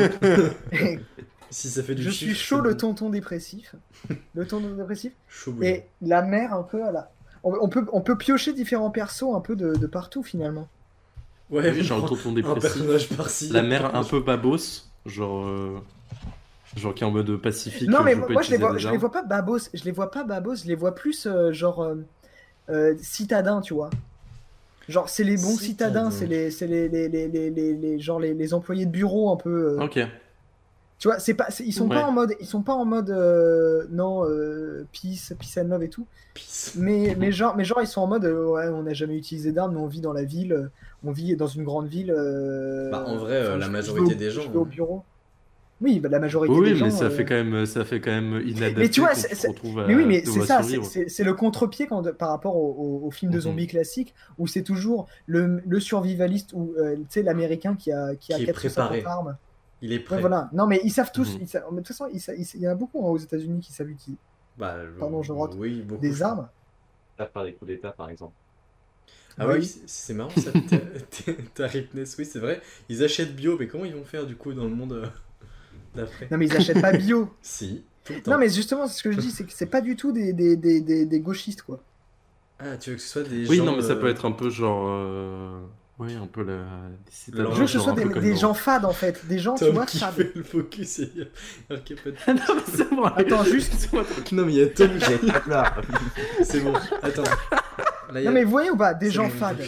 si ça fait du Je chiffre, suis chaud, c'est le bon. tonton dépressif. Le tonton dépressif. Chaud bouillant. Et la mère, un peu à la. On peut piocher différents persos un peu de partout finalement. Ouais, Oui, genre le prends tonton un dépressif. personnage par-ci. La mère un peu babos, genre qui est en mode pacifique. Non, mais je peux moi je les utiliser vois, des je les armes. vois pas babos. Je les vois pas babos. Je les vois plus genre citadins, tu vois. Genre c'est les bons citadins, Citadins. c'est les employés de bureau un peu. Ok. Tu vois, ils sont Ouais. pas en mode non peace and love et tout. Peace. Mais genre ils sont en mode ouais, on n'a jamais utilisé d'armes, mais on vit dans la ville, on vit dans une grande ville. Bah, en vrai, la je vais majorité au- des gens, Je vais au hein. bureau. Oui, bah, la majorité Oui, des mais gens. ça fait quand même inadapté. Mais tu vois, quand tu te retrouves à mais oui, mais devoir c'est ça, survivre. c'est le contre-pied par rapport au film de Mhm. zombies classique, où c'est toujours le survivaliste ou tu sais l'américain qui a Qui est 450 préparé. armes. Il est Ouais, prêt. voilà. Non, mais ils savent tous. Mhm. Mais de toute façon, il y en a beaucoup aux États-Unis qui savent utiliser Bah, Pardon, je rote. oui, beaucoup. des armes. Ça faire des coups d'état, par exemple. Ah oui, c'est marrant ça. Ta Ripness, oui, c'est vrai. Ils achètent bio, mais comment ils vont faire du coup dans le monde d'après? Non, mais ils achètent pas bio. Si, tout le temps. Non, mais justement, ce que je dis, c'est que c'est pas du tout des gauchistes, quoi. Ah, tu veux que ce soit des Oui, gens. non, mais ça peut être un peu genre. Oui, un peu la. Le Je veux que ce genre soit un peu comme des dans- gens fades, en fait. Des gens, tu Tom vois, qui fades. fait le focus et il y a pas de- Ah non, mais c'est vrai. Attends, juste. Laisse-moi tranquille. Non, mais il y a Tom J'ai pas là. C'est bon, attends. Là, il y a- Non, mais vous voyez ou pas? Des C'est gens bon. fades.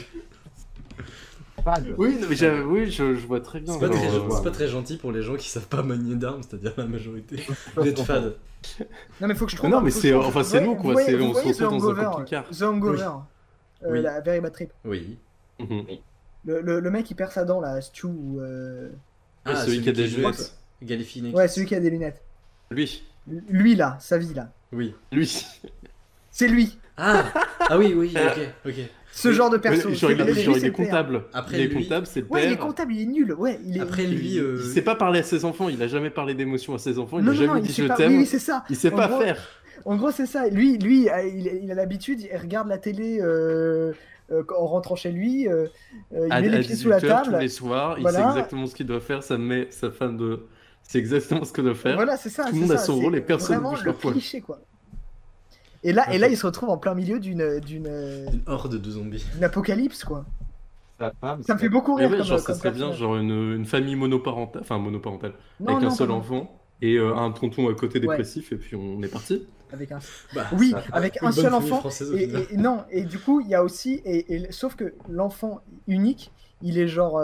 Oui, non, mais oui, je vois très bien. C'est pas, très, genre, c'est pas très gentil pour les gens qui savent pas manier d'armes, c'est-à-dire la majorité. Vous êtes fade. Non, mais faut que je trouve. Non, mais faut que c'est- je trouve- enfin, c'est vous nous, voyez- quoi, vous voyez- on vous se voyez retrouve dans un The Hangover, camping-car. The Hangover. Oui. La Very Bad Trip. Oui. Mhm. Le mec qui perd sa dent, là, Stu. Ah, celui qui a des joue lunettes. Galifianakis. Ouais, celui qui a des lunettes. Lui. Lui, là, sa vie, là. Oui. Lui. C'est lui. Ah oui, oui, ok. Ce Mais- genre de perso. Genre, il C'est- est, lui, genre, il c'est est le père. comptable. Après, il est lui- comptable, c'est le Ouais, père. il est comptable, il est nul. Ouais, il est. Après lui, Il sait pas parler à ses enfants, il a jamais parlé d'émotions à ses enfants, il Non, a non, jamais non, dit il je sait pas. t'aime. Oui, c'est ça. Il sait En pas gros- faire. En gros, c'est ça. Lui, il a l'habitude, il regarde la télé en rentrant chez lui. Il À met les pieds sous la 18 heures tous table. les soirs, il Voilà. sait exactement ce qu'il doit faire, ça met sa femme de. C'est exactement ce qu'il doit faire. Voilà, c'est ça. Tout le c'est monde a ça, son c'est rôle et personne ne vraiment bouge le leur poil. cliché, quoi. Et là, il se retrouve en plein milieu d'une Une horde de zombies. apocalypse, quoi. Sa femme, Ça me fait beaucoup Mais rire. ouais, comme, genre, ça comme serait bien, personnage. genre une famille monoparentale, Non, avec non, un seul pardon. enfant et un tonton à côté Ouais. dépressif, et puis on est parti. Avec un. Bah, Oui, ça- avec une un bonne seul famille enfant. française, au Et, final. non, et du coup, il y a aussi, sauf que l'enfant unique, il est genre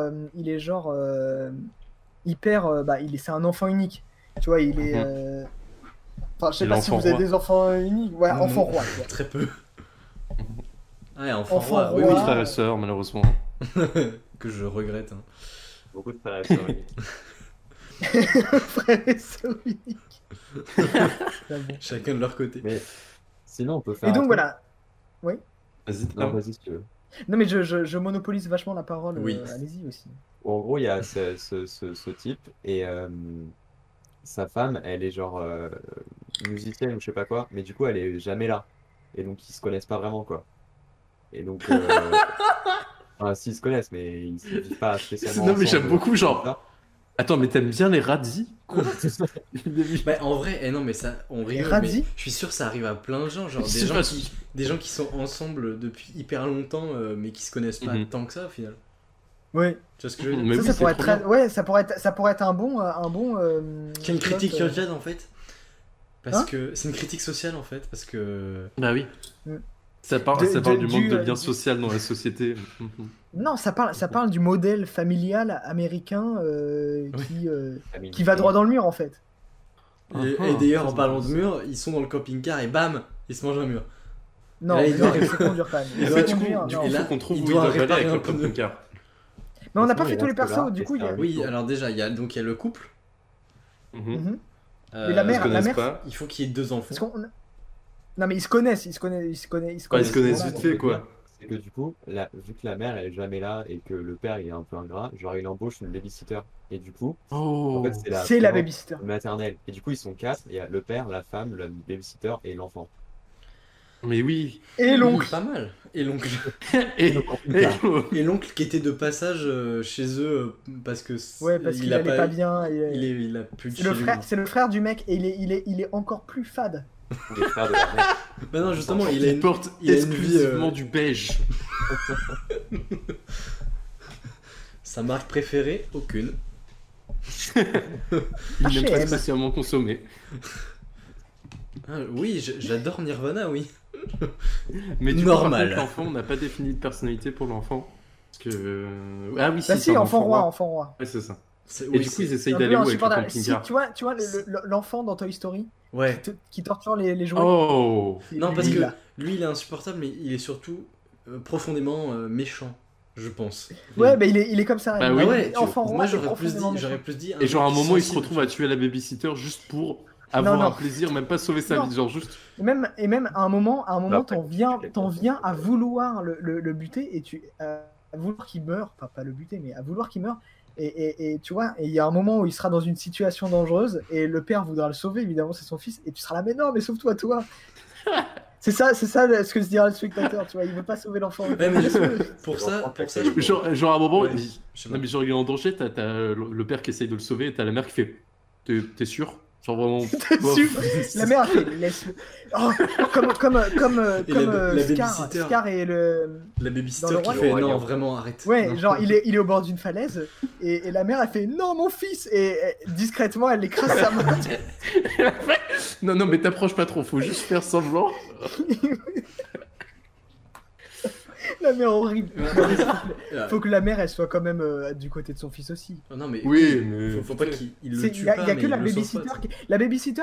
hyper, c'est un enfant unique. Tu vois, il est. Enfin, je sais Et pas si l'enfant vous avez roi. des enfants uniques. Ouais, Non, enfant non. roi. Quoi. Très peu. Ouais, enfant Enfant roi, oui, Oui, roi. frères et sœurs, malheureusement. oui. Que je regrette. Hein. beaucoup de frères et sœurs. Frère et sœur unique. Très bon. Chacun de leur côté. Mais sinon, on peut faire Et un donc truc. voilà. Vas-y, Non, vas-y si tu veux. Non mais je monopolise vachement la parole. Oui. Allez-y aussi. En gros, il y a ce type et sa femme, elle est genre musicienne ou je sais pas quoi, mais du coup, elle est jamais là. Et donc, ils se connaissent pas vraiment, quoi. Et donc, enfin, s'ils se connaissent, mais ils se vivent pas spécialement Non, mais ensemble, j'aime beaucoup, genre- comme ça. Attends, mais t'aimes bien les radis? Quoi? Bah, en vrai, non, mais ça, on rigole, radis mais je suis sûr que ça arrive à plein de gens, genre C'est pas- des gens qui sont ensemble depuis hyper longtemps, mais qui se connaissent pas Mhm. tant que ça au final. Oui. Tu vois ce que je veux dire? Mais ça, oui, ça c'est pourrait être trop très... bien. Ouais, ça pourrait être un bon Quelle plot, critique sociale en fait? Parce Hein que c'est une critique sociale en fait, parce que Bah oui. Mm. Ça parle, De- ça parle de- du manque du, de euh, lien du- social dans la société. Non, ça parle du modèle familial américain qui va droit dans le mur en fait. et d'ailleurs en parlant de mur, ils sont dans le camping-car et bam, ils se mangent un mur. Non, Là, mais il doit- il faut conduire quand même. il Il doit- faut du coup, conduire, du non. coup, Il là, faut qu'on trouve il où il doit doit aller réparer avec un le pneu. camping-car. Mais on n'a Sinon, pas fait il tous les reste là, persos, et du coup, c'est il y a... un Oui, huis clos. alors déjà, il y a le couple. Mhm. Mhm. Euh, Mais la Ils mère- se connaissent mère- pas. Il faut qu'il y ait 2 enfants. Parce qu'on... Non mais ils se connaissent. Ouais, ils se connaissent voilà. vite fait, quoi. C'est que du coup, vu que la mère elle est jamais là et que le père il est un peu ingrat, genre il embauche une babysitter. Et du coup, en Oh. fait, C'est la présence babysitter. maternelle. Et du coup, ils sont 4. Il y a le père, la femme, le babysitter et l'enfant. Mais oui. Et l'oncle. Pas mal. Et l'oncle. Et, Et l'oncle qui était de passage chez eux parce que Ouais, parce qu'il allait pas bien. il a plus de C'est le chez lui. frère, c'est le frère du mec et il est encore plus fade. Les frères de la mère. Bah non, justement, il a il une, porte il a une vie. exclusivement du beige. Sa marque préférée, aucune. Il n'aime pas H&M. spécialement consommer. Ah, oui, j'adore Nirvana, oui. Mais du Normal. coup, par contre, l'enfant, on n'a pas défini de personnalité pour l'enfant. Parce que. Ah oui, Bah si, si, c'est un enfant roi. Ouais, c'est ça. C'est- Et oui, du coup, c'est- ils essayent C'est un d'aller peu où avec le insupportable. Si, camping-car? tu vois l'enfant dans Toy Story Ouais. qui torture les jouets. Oh. C'est Non, lui, parce que là. lui, il est insupportable, mais il est surtout profondément méchant, je pense. Ouais, mais il est comme ça. Bah il oui. est ouais, enfant roi. moi et profondément méchant. j'aurais plus dit. Et genre à un moment, il se sensible. retrouve à tuer la babysitter juste pour avoir Non, un non. plaisir, même pas sauver sa Non. vie, genre juste. Et même à un moment, Après, t'en viens à vouloir le buter et à vouloir qu'il meure, enfin pas le buter, mais à vouloir qu'il meure. Et tu vois, et il y a un moment où il sera dans une situation dangereuse et le père voudra le sauver, évidemment, c'est son fils, et tu seras là, mais non, mais sauve-toi, toi. C'est ça ce que se dira le spectateur, tu vois, il veut pas sauver l'enfant. Ouais, mais Laisse-le. pour ça, je- Genre à un moment, Ouais, il- je sais non pas. mais genre il est en danger, t'as le père qui essaye de le sauver et t'as la mère qui fait T'es sûr? Genre vraiment. T'es bof. sûr La mère a fait, laisse-le. Oh, comme Et la Scar, babysitter. Scar et le. La Dans babysitter le qui roi, fait le non, roi. vraiment, arrête. Ouais, Non. genre il est au bord d'une falaise et la mère elle fait non mon fils et discrètement elle écrase sa main. Non, mais t'approches pas trop, faut juste faire semblant. La mère horrible. Ah, Faut que la mère elle soit quand même du côté de son fils aussi. non, mais Oui, mais. faut pas qu'il il le Il tue y a, pas, y a mais que la il le sauve babysitter. pas, La babysitter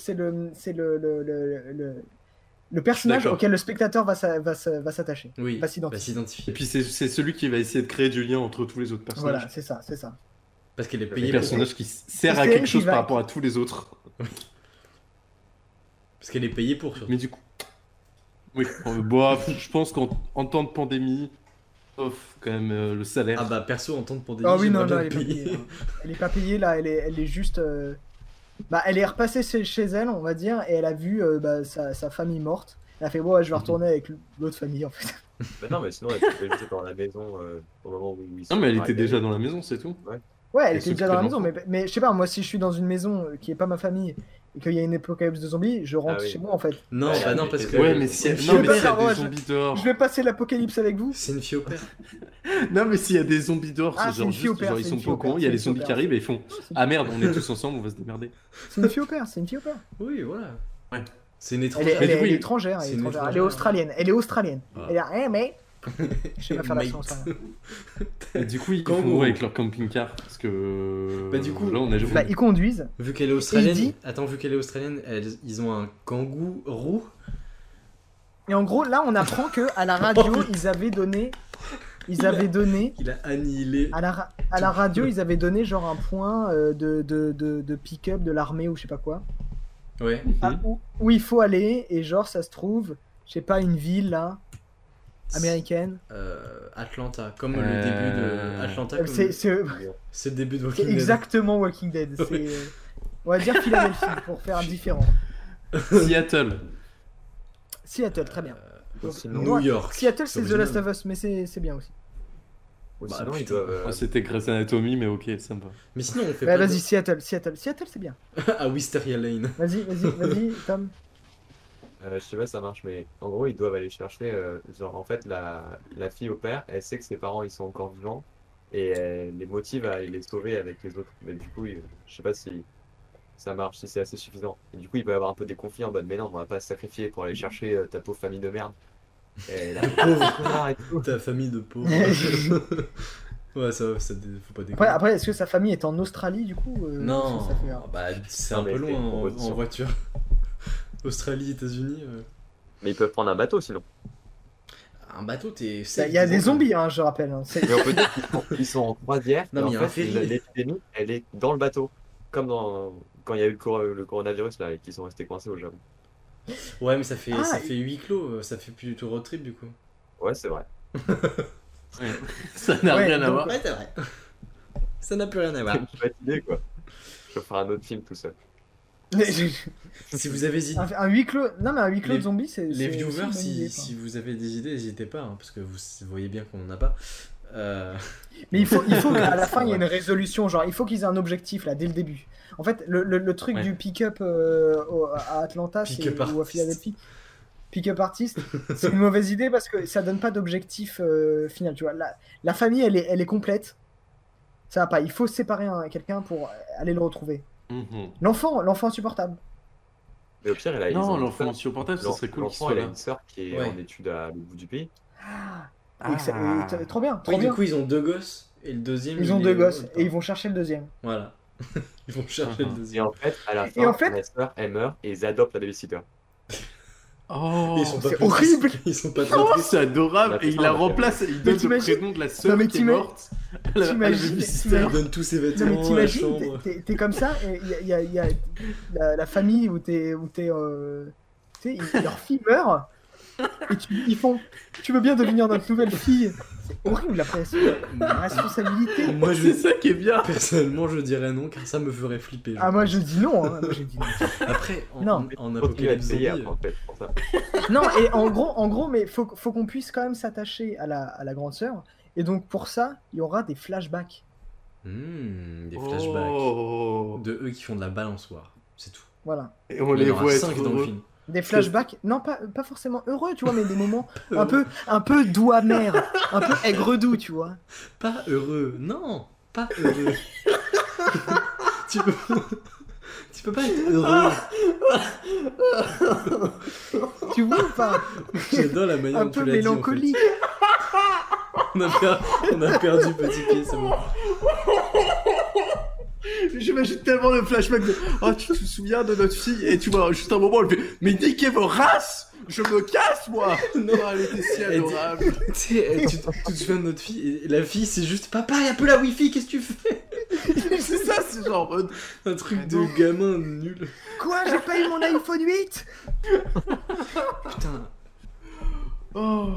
le personnage D'accord. auquel le spectateur va s'attacher, Oui, va va s'identifier. s'identifier. Et puis c'est celui qui va essayer de créer du lien entre tous les autres personnages. Voilà, c'est ça. Parce qu'elle est Le payée pour. personnage qui sert C'est à elle quelque qui chose va- par rapport à tous les autres. Parce qu'elle est payée pour, surtout. Mais du coup. Oui, bon, je pense qu'en temps de pandémie, sauf quand même le salaire. Ah bah, perso, en temps de pandémie, Ah oui, non, j'aimerais elle bien est pas payer. payée. Hein. Elle est pas payée là, elle est juste. Bah, elle est repassée chez elle, on va dire, et elle a vu sa famille morte. Elle a fait, bon, ouais, je vais retourner avec l'autre famille en fait. Bah non, mais sinon, elle pouvait juste dans la maison au moment où ils sont Non, mais elle était arrivés. déjà dans la maison, c'est tout. Ouais, elle Et était déjà s'occuper dans la de maison, l'enfant. mais je sais pas, moi si je suis dans une maison qui est pas ma famille et qu'il y a une apocalypse de zombies, je rentre Ah oui. chez moi en fait. Non, Ouais, bah non, mais parce c'est que. vrai. Ouais, mais s'il y a, c'est non, une mais fille s'il y a au père, des ouais, zombies dehors. Je vais passer l'apocalypse avec vous. C'est une fille au père. Non, mais s'il y a des zombies dehors, Ah, c'est c'est genre une fille au juste, père, genre ils c'est sont une pas fille au au courant, père, il y a c'est les une fille au zombies qui père. arrivent et ils font Ah merde, on est tous ensemble, on va se démerder. C'est une fille au père, c'est une fille au père. Oui, voilà. Ouais. C'est une Elle étrangère. est, du coup, elle est il- étrangère, c'est elle est une étrangère. Elle est étrangère. australienne. Elle est australienne. Ah. Elle est, mais. Je sais pas faire l'accent Mate. australien. Et du coup, ils Kangourou. font où avec leur camping-car parce que. Bah, du coup, là, on a Bah, ils conduisent. Vu qu'elle est australienne. dit- Attends, vu qu'elle est australienne, ils ont un kangourou. Et en gros, là, on apprend que à la radio, ils avaient donné Il a annihilé. à la à la radio, ils avaient donné genre un point de pick-up de l'armée ou je sais pas quoi. Ouais. Où il faut aller, et genre, ça se trouve, je sais pas, une ville là, américaine. Atlanta, comme le début de Atlanta. Comme c'est le début de Walking C'est Dead. exactement Walking Dead. On va dire Philadelphie pour faire différent. Seattle, très bien. New York. Seattle, c'est The original. Last of Us, mais c'est bien aussi. Ou Bah, sinon, ils putain. doivent. C'était Grey's Anatomy, mais ok, ça me va. Mais sinon, on fait Ouais, pas vas-y, Seattle, c'est bien. à Wisteria Lane. Vas-y, Tom. Je sais pas si ça marche, mais en gros, ils doivent aller chercher. Genre, en fait, la fille au père, elle sait que ses parents ils sont encore vivants et elle les motive à aller les sauver avec les autres. Mais du coup, je sais pas si ça marche, si c'est assez suffisant. Et du coup, il peut y avoir un peu des conflits en mode, mais non, on va pas se sacrifier pour aller chercher ta pauvre famille de merde. Et la pauvre connard et tout. Ta famille de pauvres. Ouais, ça faut pas déconner. Après, est-ce que sa famille est en Australie du coup Non, ça fait, bah c'est Non, un mais peu c'est loin une en proposition. voiture. Australie, États-Unis. Mais ils peuvent prendre un bateau sinon. Un bateau, t'es. Il y a des zombies, hein, je rappelle. Hein. Mais on peut dire qu'ils sont en croisière. Non, et mais il y a en un fait, ferry. l'épidémie, elle est dans le bateau. Comme quand il y a eu le coronavirus là, et qu'ils sont restés coincés au Japon. Ouais, mais ça fait Ah, huis clos, ça fait plus du tout road trip du coup. Ouais, c'est vrai. Ça n'a Ouais, rien à donc- voir. Ouais, c'est vrai. Ça n'a plus rien à voir. C'est une chouette idée quoi. Je ferai un autre film tout seul. Si vous avez des un huis clos. Non, mais un huis clos Les- de zombies, c'est. les c'est aussi viewers, une bonne idée, si quoi. vous avez des idées, n'hésitez pas, hein, parce que vous voyez bien qu'on n'en a pas. Mais il faut qu'à la fin, il y ait une résolution. Genre, il faut qu'ils aient un objectif là, dès le début. En fait, le truc Ouais. du pick-up à Atlanta Pick-up ou à artist. Philadelphie, pick-up artist, c'est une mauvaise idée parce que ça donne pas d'objectif final. Tu vois, la famille, elle est complète. Ça va pas. Il faut séparer quelqu'un pour aller le retrouver. Mhm. L'enfant insupportable. Mais au pire, ils Non, ont l'enfant une sur portable, ce serait cool qu'il l'enfant, soit elle a là. une sœur qui est Ouais. en études à l'autre bout du pays. Trop bien, trop Oui, du bien. coup, ils ont 2 gosses, et le deuxième. Ils ont il 2 est gosses autre et ils part. vont chercher le deuxième. Voilà. Ils vont chercher le Mhm. Et deuxième. en fait, à la Et fin, en fait- la sœur, elle meurt et ils adoptent la babysitter. Oh, Ils sont pas c'est plus horrible. tristes. Ils sont pas Oh, très tristes. c'est adorable. Et il la Mais remplace, il donne le t'imagines- prénom de la sœur mais qui est t'imagines- morte. à la t'imagines- babysitter. Ils donnent tous ses Non, vêtements mais à la t'imagines, chambre. t'es comme ça, et il y a la famille où tu sais, leur fille meurt, et ils font, tu veux bien devenir notre nouvelle fille. C'est horrible la responsabilité. Moi, C'est ça qui est bien. personnellement, je dirais non, car ça me ferait flipper. Ah, moi je dis non. Hein. Moi, je dis non. Après, Non. en Continue à apocalypse payer zombie, après, en fait, pour ça. Non, et en gros, mais faut qu'on puisse quand même s'attacher à la grande sœur. Et donc pour ça, il y aura des flashbacks. des flashbacks Oh. de eux qui font de la balançoire. C'est tout. Voilà. Et on Il y les en aura voit 5 être dans le heureux. film. Des flashbacks, non pas forcément heureux, tu vois, mais des moments un peu doux amer, un peu aigre doux, tu vois. Pas heureux, non, pas heureux. tu, peux... tu peux pas être heureux. Tu vois ou pas? J'adore la manière Un dont tu peu l'as dit. mélancolique. On a perdu Petit Pied, c'est bon. J'imagine tellement le flashback de oh, tu te souviens de notre fille? Et tu vois, juste un moment, elle fait mais niquez vos races! Je me casse, moi! Non, elle était si Elle dit- adorable. Tu sais, tu te souviens de notre fille, et la fille c'est juste papa, y'a plus la wifi, qu'est-ce que tu fais? C'est ça, c'est genre en mode, Un truc Mais de non. gamin nul. Quoi? J'ai pas eu mon iPhone 8? Putain. oh.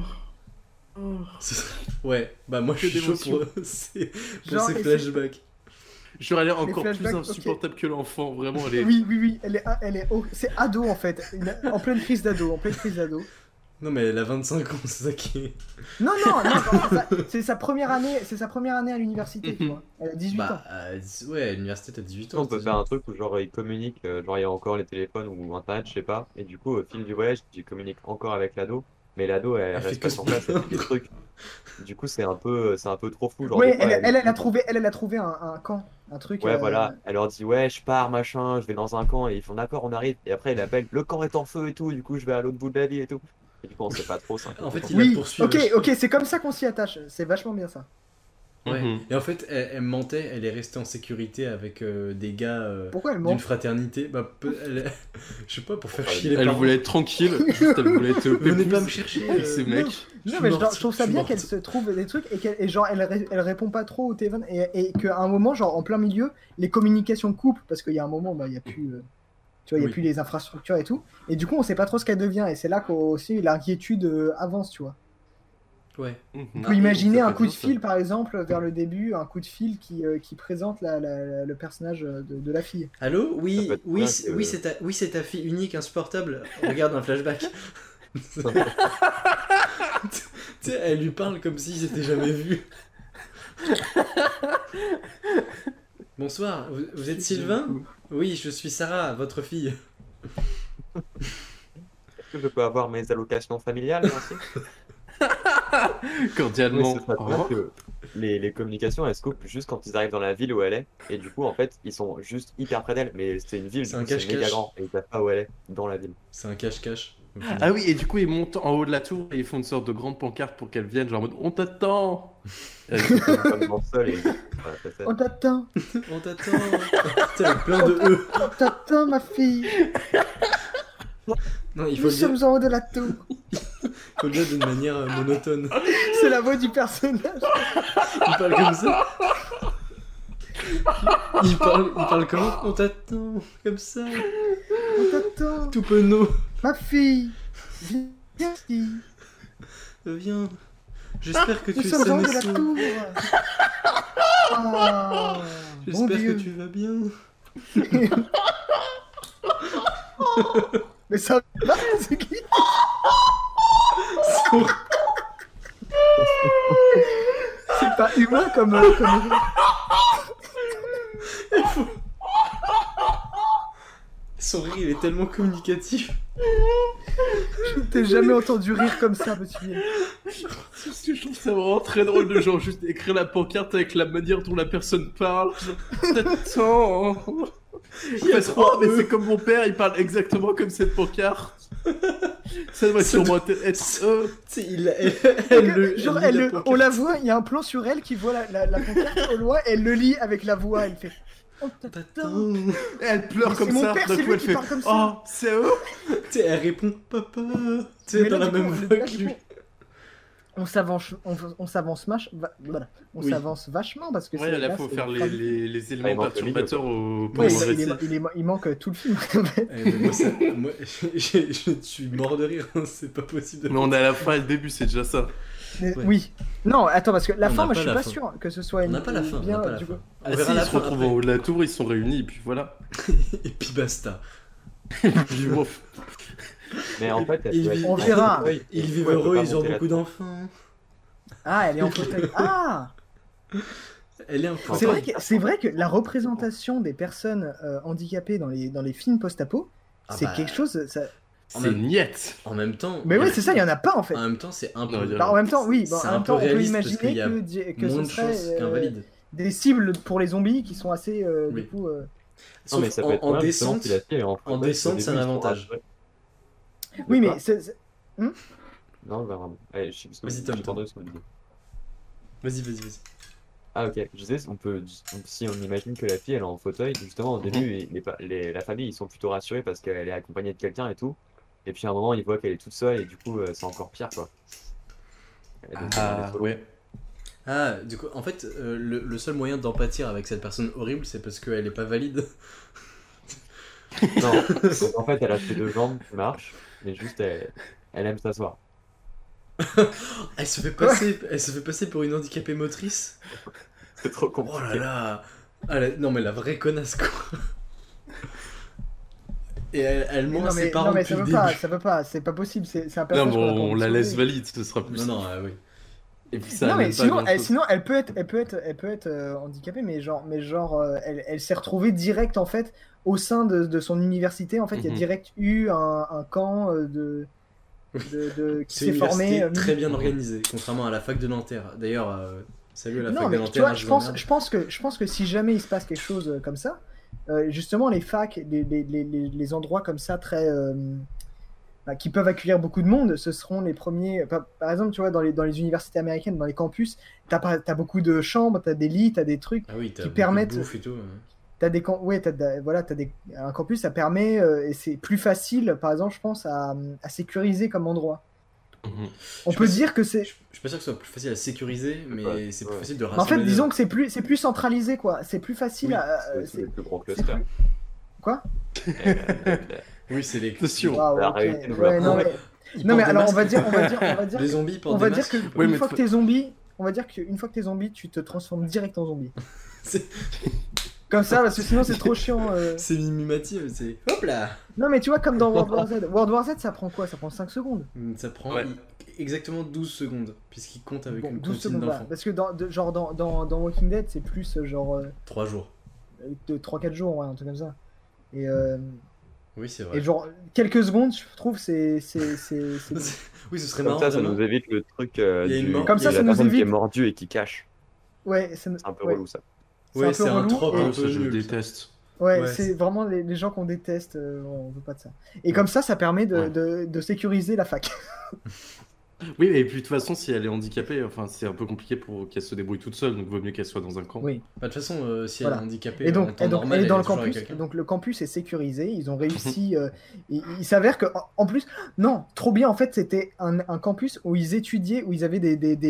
Ouais, bah moi je Que suis chaud pour d'émotion. ces Genre, ces et flashbacks. J'aurais l'air encore plus flashbacks, insupportable que l'enfant, vraiment, elle est. Oui, c'est ado en fait, en pleine crise d'ado, Non mais elle a 25 ans, c'est ça qui est... Non, c'est sa première année, à l'université, tu vois. Elle a 18 ans. Bah, ouais, à l'université t'as 18 ans. On peut faire un truc où genre ils communiquent, genre il y a encore les téléphones ou internet, je sais pas, et du coup au fil du voyage, ils communiquent encore avec l'ado, mais l'ado elle Elle fait reste que pas se sur place, elle fait des trucs. Du coup c'est un peu trop fou. Genre, Ouais, des fois, elle a trouvé un camp, un truc. Ouais, voilà, elle leur dit ouais, je pars, machin, je vais dans un camp, et ils font d'accord, on arrive, et après elle appelle, le camp est en feu et tout, du coup je vais à l'autre bout de la ville et tout. Et du coup on sait pas trop ça. En fait, il la Oui, poursuit. ok, c'est comme ça qu'on s'y attache, c'est vachement bien ça. Ouais. Mhm. Et en fait, elle mentait, elle est restée en sécurité avec des gars Pourquoi elle d'une ment? fraternité. Je sais pas, pour faire chier les Elle parents. voulait être tranquille, juste elle voulait être Venez pépouze pas me chercher. avec ses mecs. Non, Je suis mais morte, je trouve ça je suis bien morte. qu'elle se trouve des trucs et genre elle répond pas trop au téléphone et qu'à un moment, genre en plein milieu, les communications coupent parce qu'il y a un moment, il y a plus, tu vois, il y a Oui. plus les infrastructures et tout. Et du coup, on sait pas trop ce qu'elle devient et c'est là qu'aussi l'inquiétude avance, tu vois. Ouais. Mhm. On peut imaginer Ça un fait coup de bien, ça. fil, par exemple, vers le début, un coup de fil qui présente le personnage de la fille. Allô? Ça peut Oui, être oui, bien c'est- que- oui, c'est ta fille unique, insupportable. Regarde un flashback. Tu sais, elle lui parle comme s'ils s'étaient jamais vus. Bonsoir, vous êtes Sylvain? Oui, je suis Sarah, votre fille. Est-ce que je peux avoir mes allocations familiales, merci? Oui, Cordialement. ce serait Au bien revoir. que les communications, elles se coupent juste quand ils arrivent dans la ville où elle est. Et du coup, en fait, ils sont juste hyper près d'elle. Mais c'est une ville, C'est du un coup, c'est méga cache-cache. grand. Et ils savent pas où elle est, dans la ville. C'est un cache-cache. au final. Ah oui, et du coup, ils montent en haut de la tour et ils font une sorte de grande pancarte pour qu'elle vienne, genre en mode on t'attend. Comme dans Seul et voilà, ça fait. On t'attend, On t'attend. Tu sais, avec plein de E. on t'attend, ma fille. Non, il faut Nous le dire, sommes en haut de la tour. faut le dire d'une manière monotone. C'est la voix du personnage. Il parle comme ça. Il parle comment? On t'attend, comme ça. On t'attend, Tout penaud. ma fille. Viens ici. Viens. J'espère que Nous tu es sommes en sain haut de et la sauf. tour. Oh, J'espère bon que Dieu. tu vas bien. Mais ça va, c'est qui? C'est horrible. C'est pas humain comme... Son rire, il est tellement communicatif. Je t'ai jamais entendu rire comme ça, petit vieux. Parce que je trouve ça vraiment très drôle de genre juste écrire la pancarte avec la manière dont la personne parle. Genre, t'attends. Il y a Parce que, trois oh, mais E. c'est comme mon père, il parle exactement comme cette pancarte. Ça devrait Ça sûrement être Tu sais, elle Genre, lit la on pancarte. la voit, il y a un plan sur elle qui voit la pancarte au loin, elle le lit avec la voix, elle fait... On t'attend. T'attends. Elle pleure Mais comme c'est mon ça, père, d'un c'est coup lui elle qui fait parle comme ça. oh, c'est eux. Tu sais, elle répond papa. Tu sais, Mais dans là, la du même coup, voix là, que du lui. coup, on s'avance, on s'avance voilà. On Oui. s'avance vachement parce que Ouais, là là, faut c'est faire la fin. les Ah, il éléments manque le milieu, perturbateurs au Ouais, pendant le il, récit. il manque tout le film. Eh, mais moi, je suis mort de rire, hein, c'est pas possible. de- Mais on est à la fin et le début, c'est déjà ça. Mais Ouais. Oui. Non, attends, parce que la On fin, n'a moi, pas je suis la pas fin. sûr que ce soit On une. n'a pas la fin, on bien, n'a pas la du fin. coup. On Ah si, verra la ils se fin retrouvent après. en haut de la tour, ils sont réunis et puis voilà. Et puis basta. Puis, bon, Mais en fait, elle Il peut vit- être on verra. fauteuil, et Ils du vivent coup, elle peut heureux, pas ils ont monter la beaucoup tour. d'enfants. Ah, elle est en fauteuil. Ah Elle est un C'est fauteuil. c'est vrai que la représentation des personnes handicapées dans les films post-apo, Ah c'est bah, quelque chose. Ça... c'est niette. En même temps. Mais ouais, c'est ça, il y en a pas en fait. En même temps, c'est un peu. Non, il y a- Bah, en même temps, oui, C'est en un même peu temps, on peut réaliste parce qu'il imaginer y a que moins ce de chances serait qu'invalide. des cibles pour les zombies qui sont assez, Oui. du coup. Non, mais Sauf ça peut être en bien, justement, descente. si la fille est en fauteuil, descente, au c'est un début, ils sont avantage. rassurés. Oui, De mais quoi Non, bah, vraiment. Allez, je sais ce que Vas-y, j'ai Tom, entendu ce qu'on dit. Vas-y. Ah, ok. Je disais, si on imagine que la fille elle est en fauteuil, justement au début, la famille ils sont plutôt rassurés parce qu'elle est accompagnée de quelqu'un et tout. Et puis à un moment, ils voient qu'elle est toute seule et du coup, c'est encore pire quoi. Et donc, elle est solo. ouais. Ah, du coup, en fait, le seul moyen d'empâtir avec cette personne horrible, c'est parce qu'elle est pas valide. Non, donc, en fait, elle a ses deux jambes qui marchent, mais juste elle aime s'asseoir. Elle se fait passer pour une handicapée motrice. C'est trop Oh compliqué. là là. Ah, non mais la vraie connasse quoi. Et elle ment à ses parents non, mais depuis ça le peut pas, début. ça peut pas, c'est pas possible, c'est un Non, personnage mais qu'on a pas on envie la de laisse sauver. valide, ce sera plus. Non, oui. Et puis ça Non, mais amène pas sinon, grand-chose. sinon elle peut être handicapée, mais genre elle s'est retrouvée direct en fait au sein de son université. En fait, il y a Mhm. direct eu un camp qui C'est s'est une formé. université très bien organisée, contrairement à la fac de Nanterre. D'ailleurs, salut à la Non, fac de mais tu Nanterre. vois, hein, je vous emmerde. pense que si jamais il se passe quelque chose comme ça, justement les facs, les endroits comme ça très qui peuvent accueillir beaucoup de monde, ce seront les premiers. Par exemple, tu vois, dans les universités américaines, dans les campus, t'as beaucoup de chambres, t'as des lits, t'as des trucs Ah oui, t'as qui beaucoup permettent. de bouffe et tout. T'as des voilà, un campus, ça permet et c'est plus facile, par exemple, je pense, à sécuriser comme endroit. On peut dire que c'est. Je suis pas sûr que ce soit plus facile à sécuriser, mais c'est plus facile de En rassembler. fait, disons que c'est plus centralisé, quoi. C'est plus facile Oui, à. C'est le plus gros c'est cluster. plus- Quoi Oui, c'est les Attention. Waouh, La ok. réalité nous Ouais, non, l'apprend. mais... Ils non, mais portent des alors, on masques. va dire, Les zombies portent on va des dire masques. que Ouais, une mais fois que t'es zombie, on va dire qu'une fois que t'es zombie, tu te transformes direct en zombie. C'est- Comme ça, parce que sinon c'est trop chiant. C'est mimimatif, c'est hop là. Non, mais tu vois, comme dans World War Z. World War Z, ça prend quoi? Ça prend 5 secondes. Ça prend Ouais. exactement 12 secondes, puisqu'il compte avec Bon, une 12 comptine secondes, voilà. d'enfant. Parce que genre dans Walking Dead, c'est plus genre 3 jours. de 3-4 jours, ouais, un truc comme ça. Et, Oui, c'est vrai. et genre, quelques secondes, je trouve, c'est. Oui, ce serait Comme marrant. ça, ça demain. nous évite le truc Il y a une mort- Comme de ça, la ça nous personne qui est évite- mordue et qui cache. Ouais, C'est un peu ouais. relou ça. C'est Ouais, un peu c'est un relou, trope et- un Ça, peu je nul. ça. déteste. Ouais, Ouais, c'est c'est- vraiment les gens qu'on déteste, on veut pas de ça. Et comme ça permet de sécuriser la fac. Oui, et puis de toute façon, si elle est handicapée, enfin, c'est un peu compliqué pour qu'elle se débrouille toute seule, donc vaut mieux qu'elle soit dans un camp. Oui. Bah, de toute façon, si elle Voilà. est handicapée, Et en donc, temps normal, elle est dans elle le est toujours avec campus. quelqu'un. Donc le campus est sécurisé. Ils ont réussi. Il s'avère que en plus, non, trop bien. En fait, c'était un campus où ils étudiaient, où ils avaient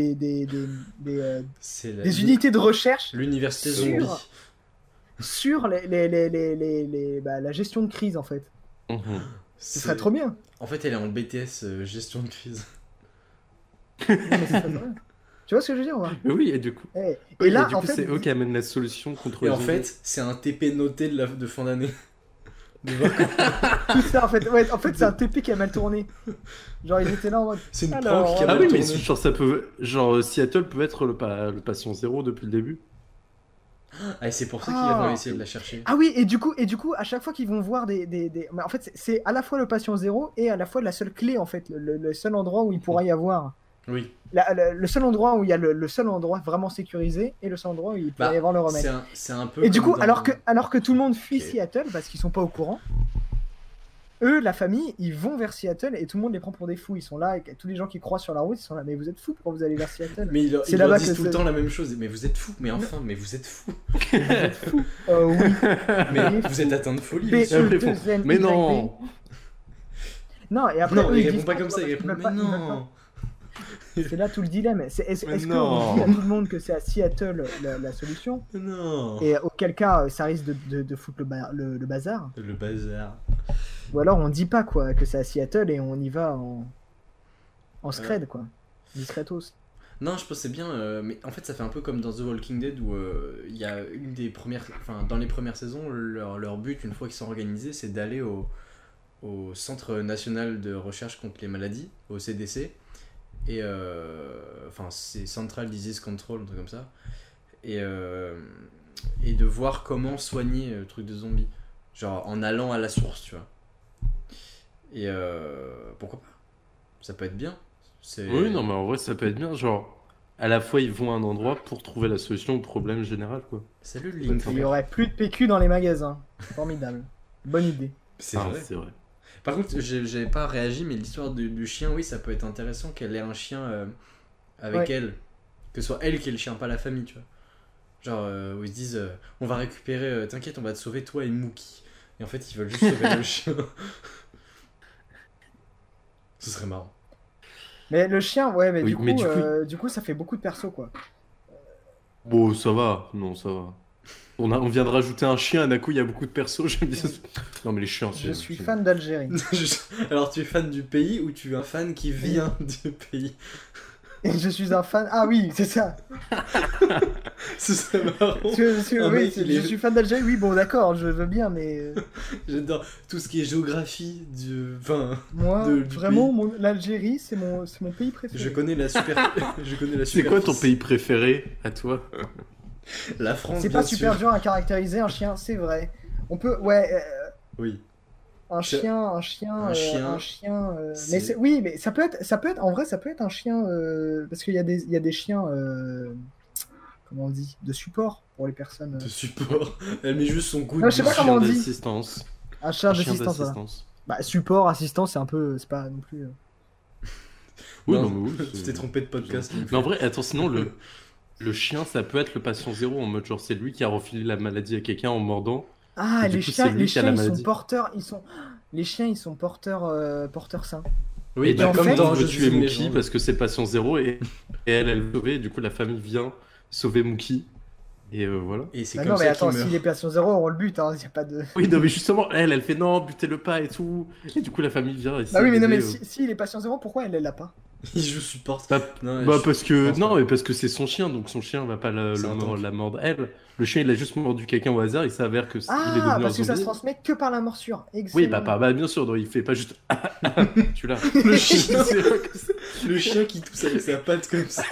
C'est des unités de recherche l'université Sur- zombie. sur la gestion de crise en fait. Mhm. Ce serait trop bien. En fait, elle est en BTS gestion de crise. Non, mais ce serait trop bien. Tu vois ce que je veux dire ou pas Oui, et du coup, Eh, oui, Et là, du en coup, fait, c'est eux qui amènent la solution contre Et les en zombies. fait, c'est un TP noté de fin d'année. De voir comment- tout ça en fait, ouais, en fait, c'est un TP qui a mal tourné. Genre ils étaient là en mode. C'est une Alors, prank qui a Ah mal oui, mais tourné. genre, ça peut... genre Seattle peut être le patient zéro depuis le début. Ah, et c'est pour ça qu'ils Ah. vont essayer de la chercher. Ah oui, et du coup, à chaque fois qu'ils vont voir mais en fait, c'est à la fois le patient zéro et à la fois la seule clé en fait, le seul endroit où il pourra y avoir. Oui. Le seul endroit où il y a le seul endroit vraiment sécurisé et le seul endroit où il pourra Bah, y avoir le remède. c'est un peu. Et du comme coup, dans- alors que tout le monde fuit Ok. Seattle parce qu'ils sont pas au courant, eux, la famille, ils vont vers Seattle et tout le monde les prend pour des fous. Ils sont là, et tous les gens qui croisent sur la route, ils sont là. Mais vous êtes fous, pourquoi vous allez vers Seattle? Mais C'est ils là-bas leur que disent tout le c'est- temps la même chose. Mais vous êtes fous. Mais enfin, mais vous êtes fous. Oui. Mais Mais vous êtes atteint de folie. Mais- monsieur. Après, ils font, mais non. Non, et après, Non, eux, il ils répond disent pas comme ça. Il ils répond. veulent Mais pas- ils veulent pas. non. C'est là tout le dilemme. Est-ce Mais qu'on non. dit à tout le monde que c'est à Seattle la solution? Mais non. Et auquel cas, ça risque de foutre le bazar. Le bazar. Ou alors on dit pas quoi, que c'est à Seattle et on y va en scred quoi. Discretos. Non, je pense que c'est bien, mais en fait ça fait un peu comme dans The Walking Dead où il y a une des premières, enfin dans les premières saisons, leur but une fois qu'ils sont organisés, c'est d'aller au Centre National de Recherche contre les Maladies, au CDC, et enfin c'est Central Disease Control, un truc comme ça, et de voir comment soigner le truc de zombie, genre en allant à la source, tu vois. Et pourquoi pas? Ça peut être bien. Oui, non, mais en vrai, ça peut être bien. Genre, à la fois, ils vont à un endroit pour trouver la solution au problème général, quoi. Salut Link. Il y aurait plus de PQ dans les magasins. Formidable. Bonne idée. C'est Ah, vrai. c'est vrai. Par contre, j'avais pas réagi, mais l'histoire du chien, oui, ça peut être intéressant qu'elle ait un chien avec Ouais. elle. Que ce soit elle qui ait le chien, pas la famille, tu vois. Genre, où ils se disent, on va récupérer, t'inquiète, on va te sauver toi et Mookie. Et en fait, ils veulent juste sauver le chien. Ce serait marrant. Mais le chien, ouais, mais, Oui, du, coup, mais du coup, ça fait beaucoup de persos quoi. Bon, ça va. Non, ça va. On vient de rajouter un chien, et d'un coup, il y a beaucoup de persos. J'aime bien. Non, mais les chiens, Je suis fan d'Algérie. Alors, tu es fan du pays ou tu es un fan qui vient du pays? Et je suis un fan. Ah oui, c'est ça. Ce serait marrant. Un Oui, mec, il je est- suis fan d'Algérie. Oui, bon, d'accord, je veux bien, mais J'adore tout ce qui est géographie enfin, moi, du vraiment, pays. l'Algérie, c'est mon pays préféré. Je connais la super. Je connais la C'est quoi ton superficie. pays préféré à toi? La France. C'est bien pas super sûr. dur à caractériser un chien, c'est vrai. On peut, ouais, Oui. un Je- chien. Un chien, c'est- Mais oui, mais ça peut être, en vrai, ça peut être un chien, parce qu'il y a des chiens, comment on dit, de support pour les personnes. De support. Elle met juste son coup Non, je sais pas comment on dit. D'assistance. Un chien Un chien d'assistance, voilà. d'assistance. Bah, support, assistant, c'est un peu. C'est pas non plus. Oui, Non, non, mais oui, tu t'es trompé de podcast. Mais en vrai, attends, sinon, le chien, ça peut être le patient zéro, en mode genre, c'est lui qui a refilé la maladie à quelqu'un en mordant. Ah, Et du les coup, chiens, c'est lui les qui a chiens, la ils sont maladie. porteurs. Les chiens, ils sont porteurs sains. Oui, Et bah, en comme fait, dans on veut Jeux tuer de Mookie légende. parce que c'est patient zéro et elle le sauve. Et du coup, la famille vient sauver Mookie. Et voilà. Et c'est Bah comme non, mais ça attends, qu'il si meurt. les patients zéro, on le bute, hein. Y a pas de. Oui, non, mais justement, elle fait non, butez-le pas et tout. Et du coup, la famille vient. Bah oui, mais non, mais si les patients zéro, pourquoi elle l'a pas? Il joue support. Bah, Non, bah, je parce que pense non, pas. mais parce que c'est son chien, donc son chien va pas C'est un tank. la mordre elle. Le chien, il a juste mordu quelqu'un au hasard. Il s'avère que il est Ah, devenu un parce que ça se zombie. transmet que par la morsure. Oui, Excellent. bah, bien sûr, non, il fait pas juste. Tu l'as. Le chien, le chien qui tousse avec sa patte comme ça.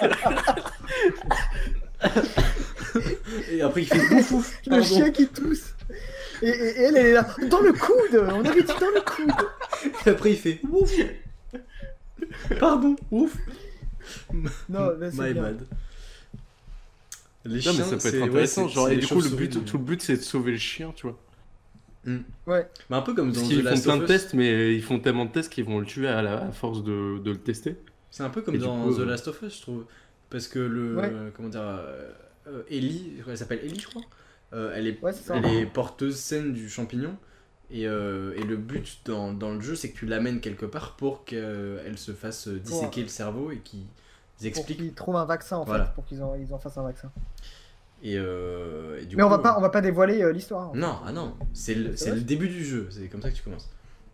Et après il fait ouf ouf. Le Pardon. chien qui tousse. Et elle est là. Dans le coude. On avait dit dans le coude. Et après il fait ouf. Pardon, ouf. Non, mais c'est My bien. bad. Les Non, chiens, mais ça peut c'est- être intéressant. ouais, genre, c'est et les du coup, chauves-souris, tout le but, c'est de sauver le chien, tu vois. Ouais. Mais un peu comme dans Parce The qu'ils font Last plein of de Us. tests, mais ils font tellement de tests qu'ils vont le tuer à force de le tester. C'est un peu comme Et du dans coup, The Last of Us, je trouve. Parce que le. Ouais. Comment dire. Ellie, elle s'appelle Ellie, je crois. Elle est, Ouais, c'est ça. elle est porteuse saine du champignon. Et le but dans le jeu, c'est que tu l'amènes quelque part pour qu'elle se fasse disséquer le cerveau et qu'ils Pour expliquent. qu'ils trouvent un vaccin en Voilà. fait, pour qu'ils en fassent un vaccin. Et du Mais on coup, va pas dévoiler l'histoire. Non, ah non, c'est C'est le vrai début du jeu, c'est comme ça que tu commences.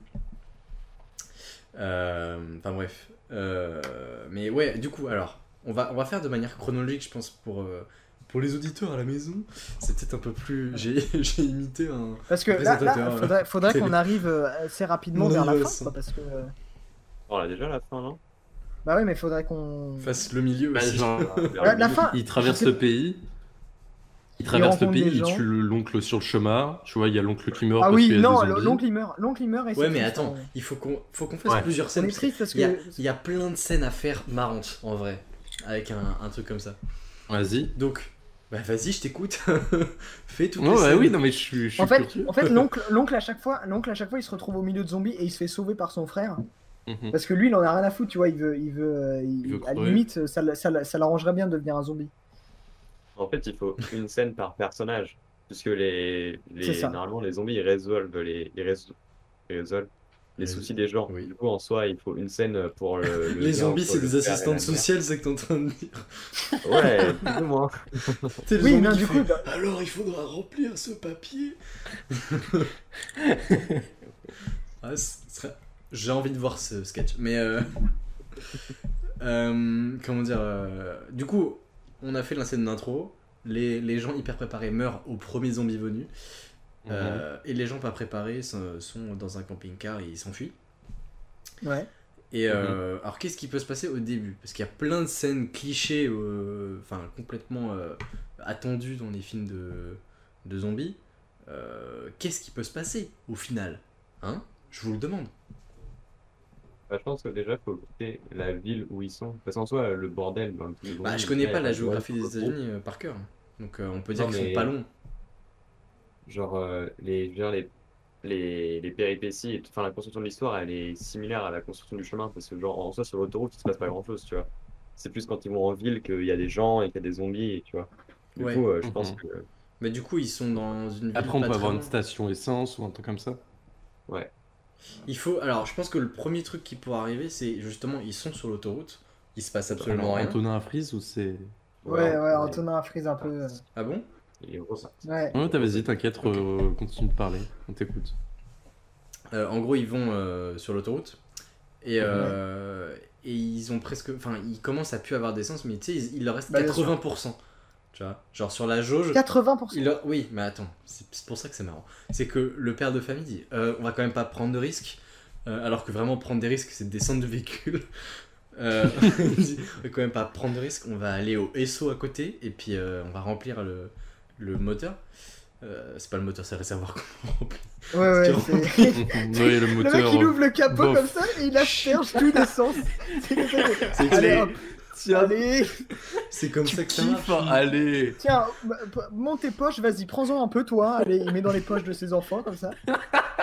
Enfin bref. Mais ouais, du coup, alors, on va faire de manière chronologique, je pense, pour les auditeurs à la maison. C'est peut-être un peu plus. J'ai imité un. Parce que là, présentateur, faudrait télé. qu'on arrive assez rapidement On vers la arrive à fin, ça. quoi, parce que. On a déjà la fin, non? Bah oui, mais faudrait qu'on. Fasse le milieu Bah, aussi. genre, La fin. il traverse je sais- le pays. Il traverse le rencontre pays, des il gens. tue l'oncle sur le chemin. Tu vois, il y a l'oncle qui meurt Ah parce oui, qu'il y a non, des zombies. l'oncle il meurt. L'oncle il meurt et c'est Ouais, mais triste, attends, hein. il faut qu'on fasse Ouais. plusieurs On scènes. est parce triste parce qu'il y a- que. il y a plein de scènes à faire marrantes, en vrai, avec un truc comme ça. Vas-y. Donc, bah vas-y, je t'écoute. Fais toutes Ouais, les ouais, scènes. oui, non, mais je suis En fait, curieux. l'oncle à chaque fois, il se retrouve au milieu de zombies et il se fait sauver par son frère. Mhm. Parce que lui, il en a rien à foutre, tu vois. Il veut veut à la crever. limite, ça l'arrangerait bien de devenir un zombie. En fait, il faut une scène par personnage. Puisque C'est ça. normalement, les zombies, ils résolvent les soucis des gens. Oui. Du coup, en soi, il faut une scène pour le Les lien zombies, entre c'est le des père et la assistantes mère. sociales, c'est que t'es en train de dire. Ouais, plus ou moins. T'es le Oui, zombie non, qui du fait, coup, bah- alors il faudra remplir ce papier. Ah, j'ai envie de voir ce sketch. Mais comment dire du coup, on a fait la scène d'intro. Les gens hyper préparés meurent au premier zombie venu. Et les gens pas préparés sont dans un camping-car et ils s'enfuient. Ouais. Et alors qu'est-ce qui peut se passer au début? Parce qu'il y a plein de scènes clichés, enfin complètement attendues dans les films de zombies. Qu'est-ce qui peut se passer au final? Hein? Je vous le demande. Bah, je pense que déjà, il faut quitter la ville où ils sont. Parce qu'en soi, le bordel dans le film. Bah, je connais pas la géographie des États-Unis par cœur. Donc on peut dire Non, qu'ils sont mais- pas longs. Genre, je veux dire, les péripéties, enfin, la construction de l'histoire, elle est similaire à la construction du chemin. Parce que, genre, en soi, sur l'autoroute, il se passe pas grand-chose, tu vois. C'est plus quand ils vont en ville qu'il y a des gens et qu'il y a des zombies, et, tu vois. Du Ouais. coup, je pense Mhm. que. Mais du coup, ils sont dans une ville. Après, on pas peut très avoir une loin. station essence ou un truc comme ça. Ouais. Il faut. Alors, je pense que le premier truc qui pourrait arriver, c'est justement, ils sont sur l'autoroute. Il se passe absolument rien. Antonin à Frise ou c'est. Ouais, Antonin frise un peu. Ah bon? Il est reparti. Ouais. Ouais, vas-y, t'inquiète, continue de parler. On t'écoute. En gros, ils vont sur l'autoroute et ils ont presque. Enfin, ils commencent à plus avoir d'essence, mais tu sais, il leur reste Bah, bien 80%. Tu vois? Genre sur la jauge. 80%. Oui, mais attends, c'est pour ça que c'est marrant. C'est que le père de famille dit on va quand même pas prendre de risques, alors que vraiment prendre des risques, c'est de descendre de véhicule. Il dit on va quand même pas prendre de risques, on va aller au SO à côté et puis on va remplir le moteur. C'est pas le moteur, c'est le réservoir qu'on remplit. Ouais, Tu c'est. Oui, le Le moteur. mec il ouvre le capot bof. comme ça et il asperge tout d'essence. C'est comme ça que- C'est Allez clé. hop, Tiens, allez, C'est comme tu ça que ça marche. kiffes, allez. tiens, monte tes poches, vas-y, prends-en un peu toi. Allez, il met dans les poches de ses enfants comme ça.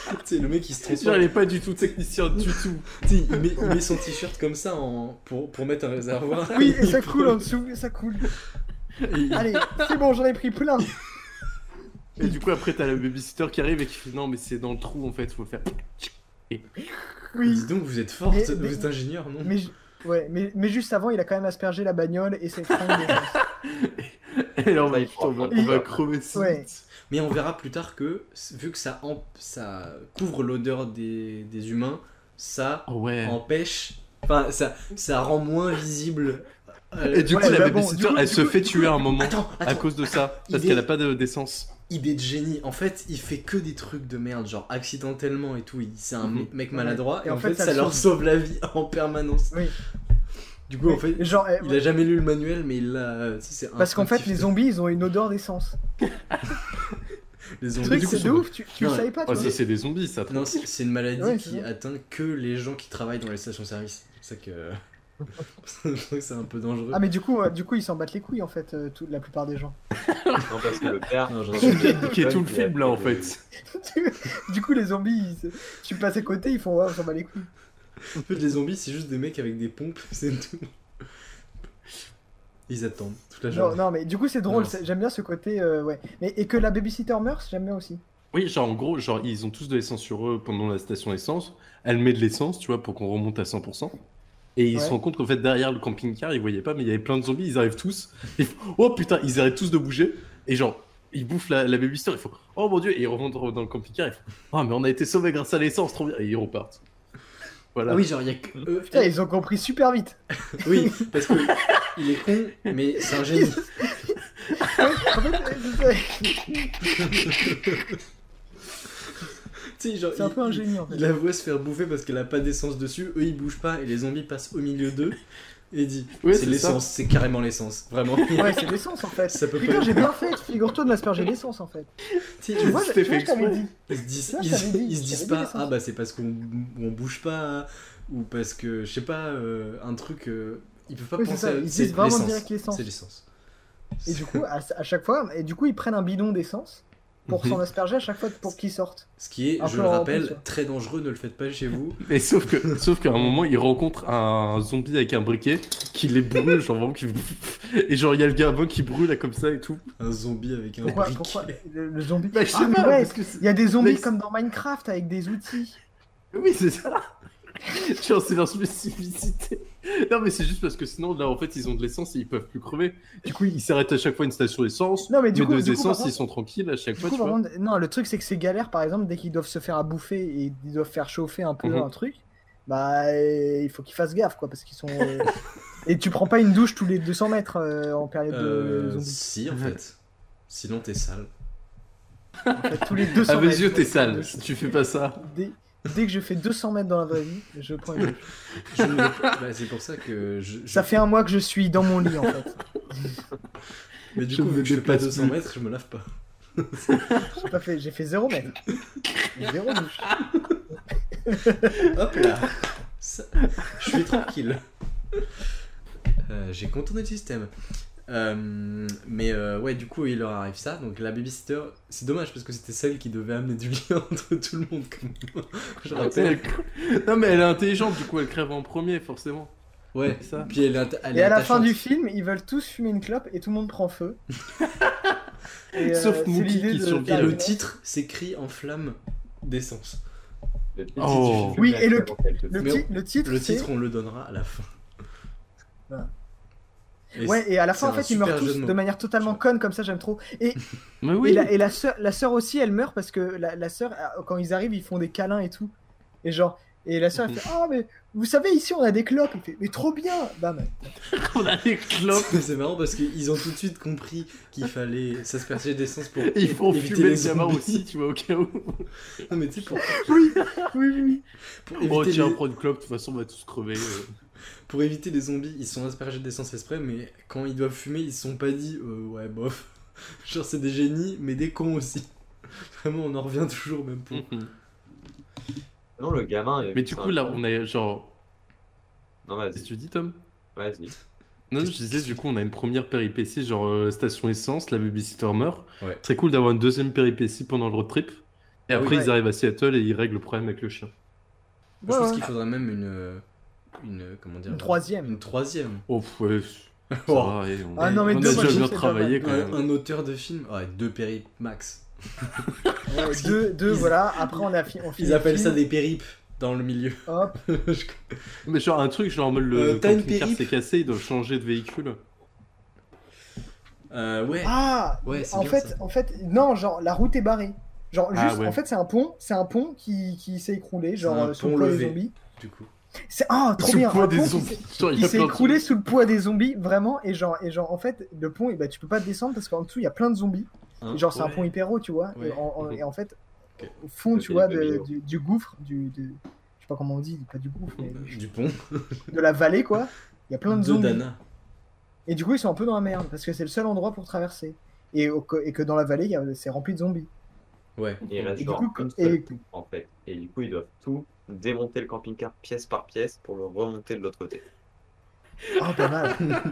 sais, le mec il se Genre, transforme. elle est pas du tout technicien du tout. Tu sais, il met son t-shirt comme ça pour mettre un réservoir. Oui, et ça coule en dessous, et ça coule. Et, Allez, c'est bon, j'en ai pris plein. et du coup, après, t'as le babysitter qui arrive et qui fait non, mais c'est dans le trou en fait, faut faire. Oui. Dis donc, vous êtes forte, Mais- vous êtes ingénieur, non? Ouais, mais juste avant, il a quand même aspergé la bagnole et ses fringues d'essence. Et là, on va, Ça, il faut on va crever si Ouais. vite. Mais on verra plus tard que, vu que ça couvre l'odeur des humains, ça Oh ouais. empêche. Enfin, ça rend moins visible. Et du Ouais, coup, la bah bon, babysitter, du coup- elle du se coup- fait tuer à un moment Attends, à cause de ça, parce Il est- qu'elle a pas d'essence. idée de génie. En fait, il fait que des trucs de merde, genre accidentellement et tout. C'est un mec maladroit et en fait, ça le leur sauve la vie en permanence. Oui. Du coup, en fait, Genre, il a jamais lu le manuel, mais il l'a. C'est parce qu'en fait, instinctif. les zombies, ils ont une odeur d'essence. Les Le zombies, truc, du coup, c'est de sont- ouf, tu le Non, savais pas, Oh, toi. ça, c'est des zombies, ça. Non, c'est une maladie Ouais, qui c'est ça. atteint que les gens qui travaillent dans les stations-service. C'est ça que. Je trouve que c'est un peu dangereux. Ah, mais du coup, ils s'en battent les couilles, en fait, la plupart des gens. Non, parce que le père. Non, j'en J'ai ai- niqué tout le film là en fait. Du coup, les zombies, tu passes à côté, ils font ouais, on s'en bat les couilles. En fait, les zombies, c'est juste des mecs avec des pompes, c'est tout. Ils attendent toute la Non, journée. non, mais du coup, c'est drôle, Non. j'aime bien ce côté, ouais. Et que la babysitter meurt, j'aime bien aussi. Oui, genre en gros, genre ils ont tous de l'essence sur eux pendant la station essence. Elle met de l'essence, tu vois, pour qu'on remonte à 100%. Et ils se Ouais. rendent compte qu'en fait, derrière le camping-car, ils voyaient pas, mais il y avait plein de zombies, ils arrivent tous. Oh putain, ils arrêtent tous de bouger. Et genre, ils bouffent la babysitter, il faut oh mon dieu, et ils remontent dans le camping-car, ils font oh mais on a été sauvés grâce à l'essence, trop bien. Et ils repartent. Voilà. Ah oui, genre, il y a que eux. Putain, ils ont compris super vite. Oui, parce que il est con, mais c'est un génie. Ouais, en fait, Tu sais, genre, c'est un peu un génie, en fait. il la voit se faire bouffer parce qu'elle a pas d'essence dessus, eux ils bougent pas et les zombies passent au milieu d'eux et il dit Ouais, c'est c'est l'essence, c'est carrément l'essence, vraiment. Ouais, c'est l'essence, en fait. Ça peut Putain, pas- j'ai bien fait, figure-toi de m'asperger l'essence, en fait. Tu sais, Tu vois, C'était tu vois, fait je t'avais exprès. dit. ils se disent, Ça, je t'avais dit, ils se je disent t'avais dit pas l'essence. ah bah c'est parce qu'on bouge pas ou parce que je sais pas un truc ils peuvent pas Oui, c'est penser ça, à ils c'est disent vraiment l'essence. direct l'essence. C'est l'essence. Et du coup, à chaque fois, et du coup, ils prennent un bidon d'essence pour Mhm. s'en asperger à chaque fois pour qu'ils sortent. Ce qui est, Un je peu le en rappelle, plus, ouais. très dangereux, ne le faites pas chez vous. Mais sauf qu'à un moment, ils rencontrent un zombie avec un briquet qui les brûle, genre vraiment qui. Et genre, il y a le gamin qui brûle là comme ça et tout. Un zombie avec un Pourquoi, briquet. pourquoi le zombie Bah, je sais Ah, mais pas, ouais, parce que c'est- il y a des zombies Mais- comme dans Minecraft avec des outils. Oui, c'est ça. Genre, c'est leur spécificité. Non, mais c'est juste parce que sinon, là, en fait, ils ont de l'essence et ils peuvent plus crever. Du coup, ils s'arrêtent à chaque fois une station essence. Non, mais du coup, deux du coup, par essences, contre- ils sont tranquilles à chaque Du fois, coup, tu par vois. contre, non, le truc c'est que c'est galère, par exemple, dès qu'ils doivent se faire à bouffer et ils doivent faire chauffer un peu Mhm. un truc, bah il faut qu'ils fassent gaffe, quoi, parce qu'ils sont. Et tu prends pas une douche tous les 200 mètres en période de zombies. Si en fait. Sinon t'es sale. En fait, tous les 200 À mes mètres. yeux, t'es sale si tu fais pas ça. Dès que je fais 200 mètres dans la vraie vie, je prends une douche. Je ne veux pas- bah, c'est pour ça que Ça fait un mois que je suis dans mon lit, en fait. Mais du Je coup, me vu que je fais pas déplace 200 plus. mètres, je me lave pas. J'ai fait 0 mètres. 0 douche. Hop là. Je suis tranquille. J'ai contourné le système. Ouais, du coup, il leur arrive ça. Donc la babysitter, c'est dommage parce que c'était celle qui devait amener du lien entre tout le monde. Comme moi. Je rappelle. Non, mais elle est intelligente, du coup, elle crève en premier, forcément. Ouais, C'est ça. puis elle est Et à la fin attachante. du film, ils veulent tous fumer une clope et tout le monde prend feu. Et, Sauf c'est Mookie l'idée qui de survit. Et faire le une- titre s'écrit en flamme d'essence. Le titre Oh. du film Oui, est et le- avant qu'elle te Le, Mais le titre, Le c'est- titre, on le donnera à la fin. Voilà. Et Ouais, et à la fin, en c'est un fait, ils meurent super jeu tous de mots. de manière totalement conne, comme ça, j'aime trop. Et, Mais oui. et la sœur aussi, elle meurt parce que la sœur, quand ils arrivent, ils font des câlins et tout. Et genre, et la sœur, elle fait ah, mais vous savez, ici, on a des clopes. Il fait mais trop bien. Bam. On a des clopes. C'est marrant parce qu'ils ont tout de suite compris qu'il fallait s'asperger d'essence pour Ils font éviter fumer les le gamin zombies. aussi, tu vois, au cas où. Non mais tu sais, pour Oui, oui. Oh, éviter, tiens, les... prends une clope, de toute façon, on va tous crever. pour éviter les zombies, ils sont aspergés d'essence exprès, mais quand ils doivent fumer, ils se sont pas dit ouais bof. Genre c'est des génies, mais des cons aussi. Vraiment, on en revient toujours même pour. Non, le gamin. Mais du coup, là, on a genre. Non, Qu'est-ce vas-y. que tu dis, Tom? Vas-y. Non, je disais, du coup, on a une première péripétie, genre station essence, la babysitter meurt. Ouais. Très cool d'avoir une deuxième péripétie pendant le road trip. Et après, Ouais. ils arrivent à Seattle et ils règlent le problème avec le chien. Je pense Ouais. qu'il faudrait même comment dire, Une troisième. Une troisième. Oh, ouais. Ça Oh. va, et Ah non, mais on deux, a moi, déjà je bien trouve que travaillé c'est quand même. Un auteur de film, ouais, 2 péripes max. Ouais, deux, voilà. Après, on finit Ils le appellent ça film. des péripes dans le milieu. Hop. Mais genre un truc, genre en mode le t'as une camping-car périple s'est cassé, ils doivent changer de véhicule. Ouais. Ah, Ouais, c'est en bien, fait, ça. non, genre la route est barrée. Genre Ah, juste, ouais. en fait, c'est un pont qui s'est écroulé, genre un sous le pont poids des levé. zombies. Du coup. C'est trop Sous le bien. poids Un des pont zombies. Genre, il y qui a s'est plein de écroulé zombies. sous le poids des zombies, vraiment. Et genre, en fait, le pont, bah, tu peux pas descendre parce qu'en dessous il y a plein de zombies. Hein, Et genre, c'est un ouais. pont hyper haut, tu vois. Ouais. Et en fait, Ok. au fond, Le tu vois, vieil du gouffre, je sais pas comment on dit, pas du gouffre, mais Du pont. de la vallée, quoi. Il y a plein de De zombies. Dana. Et du coup, ils sont un peu dans la merde parce que c'est le seul endroit pour traverser. Et que dans la vallée, c'est rempli de zombies. Ouais. Il reste Et du genre coup, une seule coupe, en fait. Et du coup, ils doivent tout démonter le camping-car pièce par pièce pour le remonter de l'autre côté. Oh, pas mal.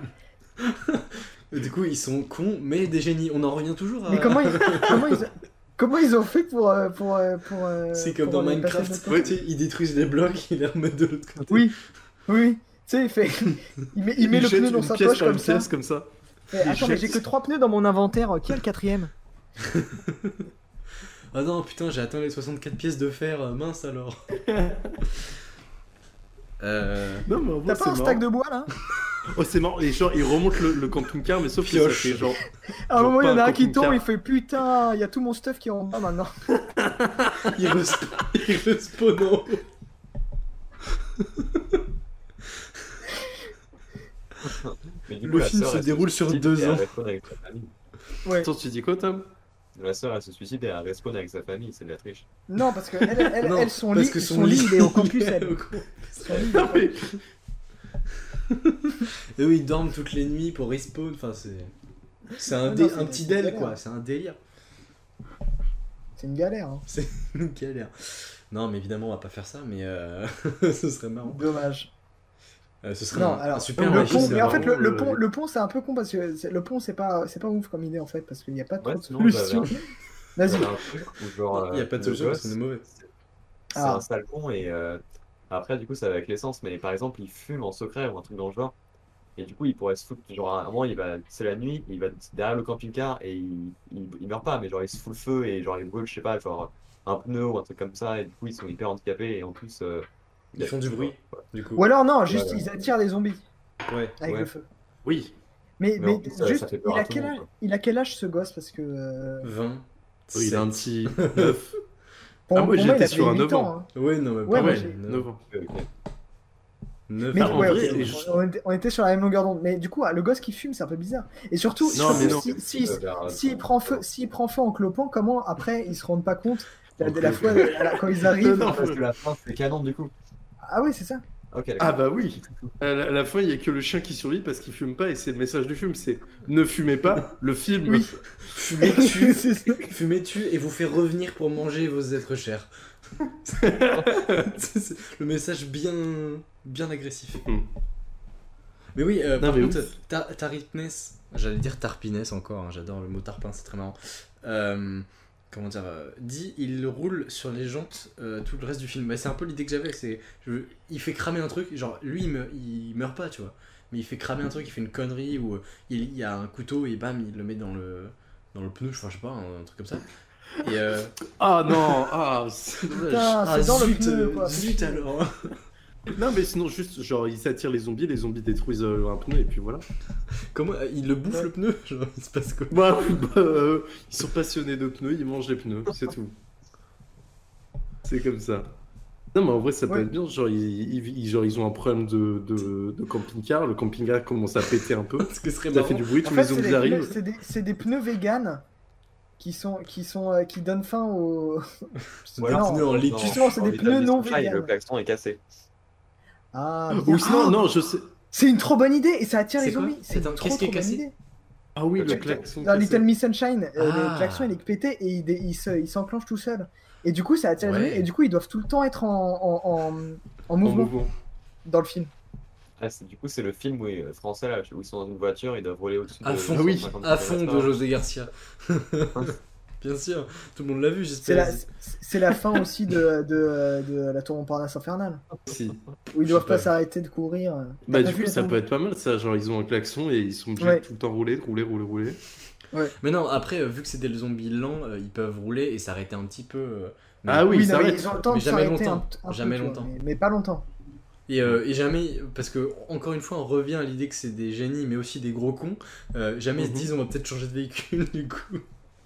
Et du coup, ils sont cons, mais des génies. On en revient toujours à. Mais comment ils ont fait pour C'est comme pour dans les passer de Minecraft. l'autre Ouais, côté tu sais, ils détruisent les blocs, ils les remettent de l'autre côté. Oui, oui. Tu sais, il met le jette pneu dans une sa pièce poche par comme une ça. pièce comme ça. Fait, attends, mais j'ai que 3 pneus dans mon inventaire. Qui a le 4ème? Ah non, putain, j'ai atteint les 64 pièces de fer. Mince alors. Non, mais en vrai, T'as pas un c'est stack marrant. de bois là? Oh, c'est marrant. Et genre, ils remontent le camping-car, mais sauf que ça Pioche. fait genre. À un Genre moment, il y en pas a un un qui tombe, camping-car. il fait putain, il y a tout mon stuff qui est en bas maintenant. il respawn en haut. Mais du coup, Le la film sœur, se elle déroule sur suicide 2 et ans. elle respawn avec sa famille. Ouais. Attends, tu dis quoi, Tom? La sœur, elle se suicide et elle respawn avec sa famille, c'est de la triche. Non, parce que Non, elle, son parce lit, que son lit, il est au campus, il est elle. au campus. Son lit, il est au Non, mais. campus. Et eux, ils dorment toutes les nuits pour respawn. Enfin, c'est un, Ouais, non, un petit c'est del, galère. quoi. C'est un délire. C'est une galère. Hein. C'est une galère. Non, mais évidemment, on va pas faire ça, mais ce serait marrant. Dommage. Ce serait Non, un alors super le ouais, pont, c'est mais en fait vraiment le pont c'est un peu con parce que le pont c'est pas ouf comme idée en fait parce qu'il n'y a pas trop Ouais, de sinon, solutions. Il y Vas-y. a un truc où genre. Il n'y a pas de le solution parce gosse, qu'on est mauvais. c'est Ah. un sale con et après, du coup, ça va avec l'essence. Mais par exemple, il fume en secret ou un truc dans le genre. Et du coup, il pourrait se foutre. Genre, à un moment, c'est la nuit, il va derrière le camping-car et il meurt pas, mais genre, il se fout le feu et genre, il brûle, je sais pas, genre, un pneu ou un truc comme ça. Et du coup, ils sont hyper handicapés et en plus. Ils font du bruit, du coup. Ou alors non, juste Ouais. ils attirent les zombies Ouais. avec Ouais. le feu. Oui. Mais Mais en plus, ça juste fait peur il à a tout le quel monde, âge quoi. il a quel âge ce gosse parce que 20. Oui, il a un 7. petit 9. pour, Ah, moi, pour j'étais moi il a sur fait un 8 9 ans. ans. Hein. Ouais, non, mais Ouais, pas moi, mal. j'ai- 9 ans. Ok. Neuf Mais Ah, en ouais, vrai, ok, et je- on était sur la même longueur d'onde. Mais du coup, le gosse qui fume, c'est un peu bizarre. Et surtout, Non, mais non. s'il prend feu en clopant, comment après ils se rendent pas compte En de la fois clopant. quand ils arrivent? Non, Parce que la fin, c'est canon du coup. Ah oui, c'est ça. Ok, Ah d'accord. bah oui. À la fin, il y a que le chien qui survit parce qu'il fume pas et c'est le message du film, c'est ne fumez pas, le film. Oui. Fumez dessus, C'est ça. fumez dessus et vous fait revenir pour manger vos êtres chers. C'est le message bien agressif. Hmm. Mais oui, par mais contre, oui. Tarpiness, j'allais dire Tarpiness encore, hein, j'adore le mot tarpin, c'est très marrant. Comment dire, dit il roule sur les jantes tout le reste du film. Bah, c'est un peu l'idée que j'avais, il fait cramer un truc, genre lui il meurt pas, tu vois, mais il fait cramer un truc, il fait une connerie ou il y a un couteau et bam, il le met dans le pneu, enfin je sais pas, un truc comme ça. Et Ah non, ah, c'est dommage. Putain, c'est dans le zut, pneu, quoi. zut alors. Non mais sinon juste genre ils attirent les zombies détruisent un pneu et puis voilà. Comment il le bouffe le pneu, genre il se passe quoi? Bah, ils sont passionnés de pneus, ils mangent les pneus, c'est tout. C'est comme ça. Non mais en vrai ça peut Ouais. être bien, genre ils ont un problème de camping-car, le camping-car commence à péter un peu, Ce que serait ça marrant. fait du bruit, En tous fait, les zombies arrivent. c'est des pneus véganes qui donnent faim aux. C'est Ou des alors, pneus en liquide. Justement, c'est des pneus non véganes. Le klaxon est cassé. Ah, Ou bien. sinon, Ah, non, je sais. c'est une trop bonne idée et ça attire C'est les quoi? zombies. C'est Attends, une qu'est-ce qui est trop bonne cassé? idée. Ah oui, le Dans klaxon. Dans cassé. Little Miss Sunshine, Ah. le klaxon il est pété et il s'enclenche tout seul. Et du coup, ça attire les Ouais. zombies et du coup, ils doivent tout le temps être en En mouvement mouvement. dans le film. Ah, du coup, c'est le film français là, où ils sont dans une voiture, ils doivent rouler au-dessus À de fond, 150 à fond de km/h. José Garcia. Bien sûr, tout le monde l'a vu, C'est j'espère. la fin aussi de la Tour Montparnasse infernale, Si. où ils Je doivent sais pas pas. s'arrêter de courir. Bah, T'as du pas vu coup, la ça Tour- peut être pas mal, ça. Genre, ils ont un klaxon et ils sont obligés Ouais. de tout le temps rouler. Mais non, après, vu que c'est des zombies lents, ils peuvent rouler et s'arrêter un petit peu. Mais- Ah oui, Oui, ça non, mais arrête. ils ont le temps Mais de jamais s'arrêter longtemps. un Jamais peu, tu vois, longtemps. mais pas longtemps. Et jamais, parce que encore une fois, on revient à l'idée que c'est des génies, mais aussi des gros cons. Jamais ils se Mhm. disent on va peut-être changer de véhicule du coup.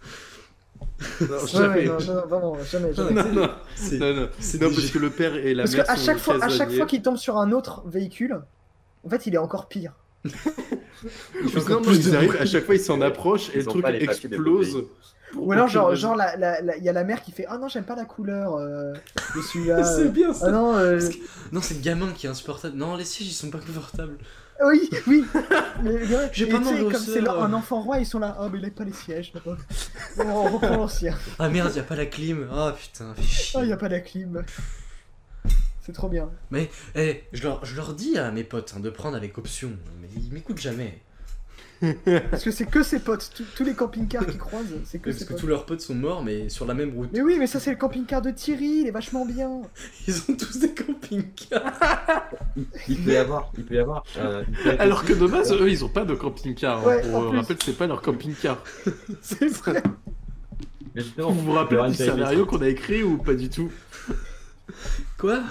Non, Ouais, jamais. non, vraiment, jamais. Non, C'est- non, c'est non, des parce gé- que le père et la Parce mère qu'à sont chaque fois casaniers. qu'il tombe sur un autre véhicule, en fait, il est encore pire. Il fait Non, encore non, plus ils de arrivent, bruit. à chaque fois ils s'en approchent et Ils le ont truc pas les papiers des explose. pour Ou alors, aucune genre raison. il y a la mère qui fait ah non, j'aime pas la couleur de celui-là. C'est bien ça. Ah non, Non, c'est le gamin qui est insupportable. Non, les sièges ils sont pas confortables. oui, oui. Mais, ouais, J'ai et pas tu sais, demandé au comme c'est sœur. un enfant roi, ils sont là. Oh, mais il a pas les sièges. Bon, on reprend l'ancien. Ah merde, y a pas la clim. Ah putain, fais chier. Oh, il y a pas la clim. C'est trop bien. Mais je leur dis à mes potes de prendre avec option, mais ils m'écoutent jamais. Parce que c'est que ses potes. Tous les camping-cars qui croisent, c'est que Parce ses que potes. tous leurs potes sont morts, mais sur la même route. Mais oui, mais ça, c'est le camping-car de Thierry. Il est vachement bien. Ils ont tous des camping-cars. Il peut y avoir. Il peut y avoir Alors que de base, eux ils ont pas de camping-car. Ouais, Pour en plus. rappel, c'est pas leur camping-car. C'est vrai. Mais justement, Vous vous il y aura rappelez une du scénario péripétie. qu'on a écrit ou pas du tout? Quoi?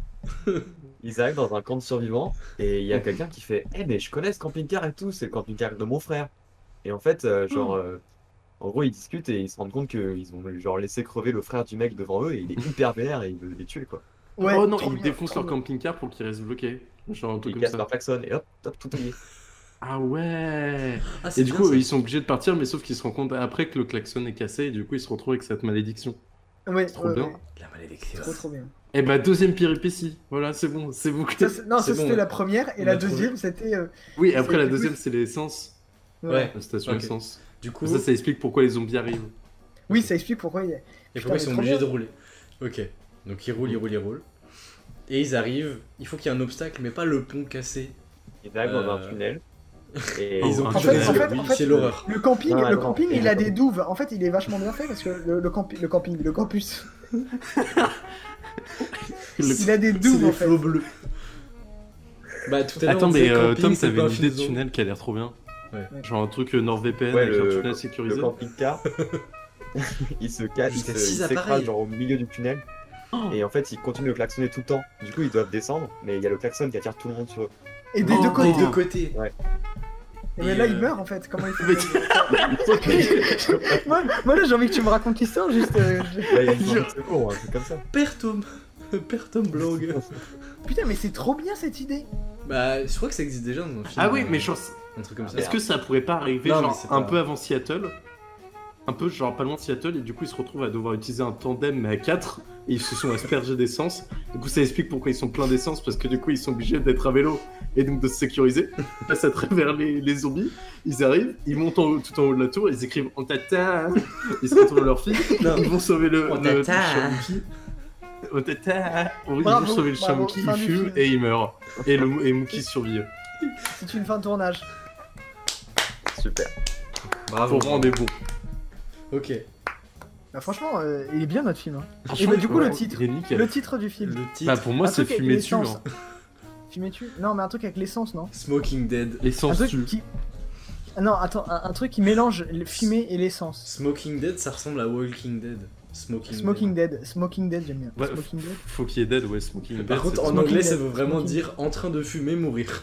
Ils arrivent dans un camp de survivants et il y a quelqu'un qui fait Eh, mais je connais ce camping-car et tout, c'est le camping-car de mon frère. Et en fait, en gros, ils discutent et ils se rendent compte qu'ils ont genre laissé crever le frère du mec devant eux et il est hyper vénère et il veut les tuer quoi. Ouais, Oh non, trop ils bien, défoncent trop leur bien. camping-car pour qu'ils restent bloqués. Genre un truc Ils comme cassent ça. leur klaxon et hop, tout est lié. Ah ouais. Ah, c'est Et du bien, coup, ça. ils sont obligés de partir, mais sauf qu'ils se rendent compte après que le klaxon est cassé et du coup ils se retrouvent avec cette malédiction. Ouais, Trop ouais, bien. ouais. La malédiction. Trop bien. Et bah deuxième péripétie, voilà c'est bon, c'est bouclé. Non, C'est ça bon, c'était ouais. la première et On la a trouvé. deuxième c'était. Oui, et après c'est- la du coup, deuxième c'est l'essence, Ouais. la station Ok. essence. Du coup, Ça explique pourquoi les zombies arrivent. Oui, ça explique pourquoi il y a. et Putain, pourquoi ils mais sont trop obligés bien. de rouler. Ok. Donc ils roulent. Et ils arrivent. Il faut qu'il y ait un obstacle, mais pas le pont cassé. Ils arrivent dans un Euh. tunnel et Oh, Ils ont en plus fait- de en yeux. fait- Oui, en fait, c'est l'horreur. Le camping, Non, le non, camping, non. il a des douves. En fait, il est vachement bien fait parce que le campus, il a des C'est douves les en fait. flots bleus. Bah tout à l'heure. Attends, on mais disait camping, Tom, c'est t'avais pas un une film idée de zombie. tunnel qui a l'air trop bien. Ouais. Genre un truc NordVPN Ouais, avec un le tunnel sécurisé. camping-car il se casse, il Jusqu'à six s'écrase appareils. genre au milieu du tunnel et en fait ils continuent de klaxonner tout le temps. Du coup ils doivent descendre mais il y a le klaxon qui attire tout le monde sur eux. Et des Oh, deux Des côtés. deux côtés. Mais Et, là, il meurt en fait. Comment il Mais- fait moi, là, j'ai envie que tu me racontes l'histoire juste. Là il y a une sortie de secours, un truc comme ça. Père Tom. Père Tom Blog. Putain, mais c'est trop bien cette idée. Bah je crois que ça existe déjà dans un film. Ah oui, mais genre, Un truc comme ça. est-ce que ça pourrait pas arriver Non, mais genre c'est un pas- peu avant Seattle? Un peu genre pas loin de Seattle et du coup ils se retrouvent à devoir utiliser un tandem mais à 4 et ils se sont aspergés d'essence. Du coup ça explique pourquoi ils sont pleins d'essence parce que du coup ils sont obligés d'être à vélo et donc de se sécuriser. Ils passent à travers les zombies, ils arrivent, ils montent tout en haut de la tour, ils écrivent on t'atteint, ils se retrouvent leur fille, Non. ils vont sauver le On le t'atteint. Chamuki. On t'atteint. Ils Bravo, vont sauver le bravo, Chamuki, fin il du fume film. et il meurt. Et Mookie survit. C'est une fin de tournage. Super. Bravo. Pour rendre bon. Ok. Bah, franchement, il est bien notre film. Hein. Franchement, bah, du coup, ouais, le titre. il est nickel. Le titre du film. Le titre. Bah, pour moi, Un c'est truc avec fumé dessus. l'essence. hein. Fumé dessus. Non, mais un truc avec l'essence, non Smoking Dead. Un L'essence truc tue. qui. Ah non, attends, un truc qui mélange le fumée et l'essence. Smoking Dead, ça ressemble à Walking Dead. Smoking Dead. Smoking Dead, j'aime bien. Ouais, Smoking Dead. Faut qu'il y ait dead, ouais, Smoking Dead. Par contre, c'est en ça. Smoking anglais, Dead. ça veut vraiment Smoking dire en train de fumer, mourir.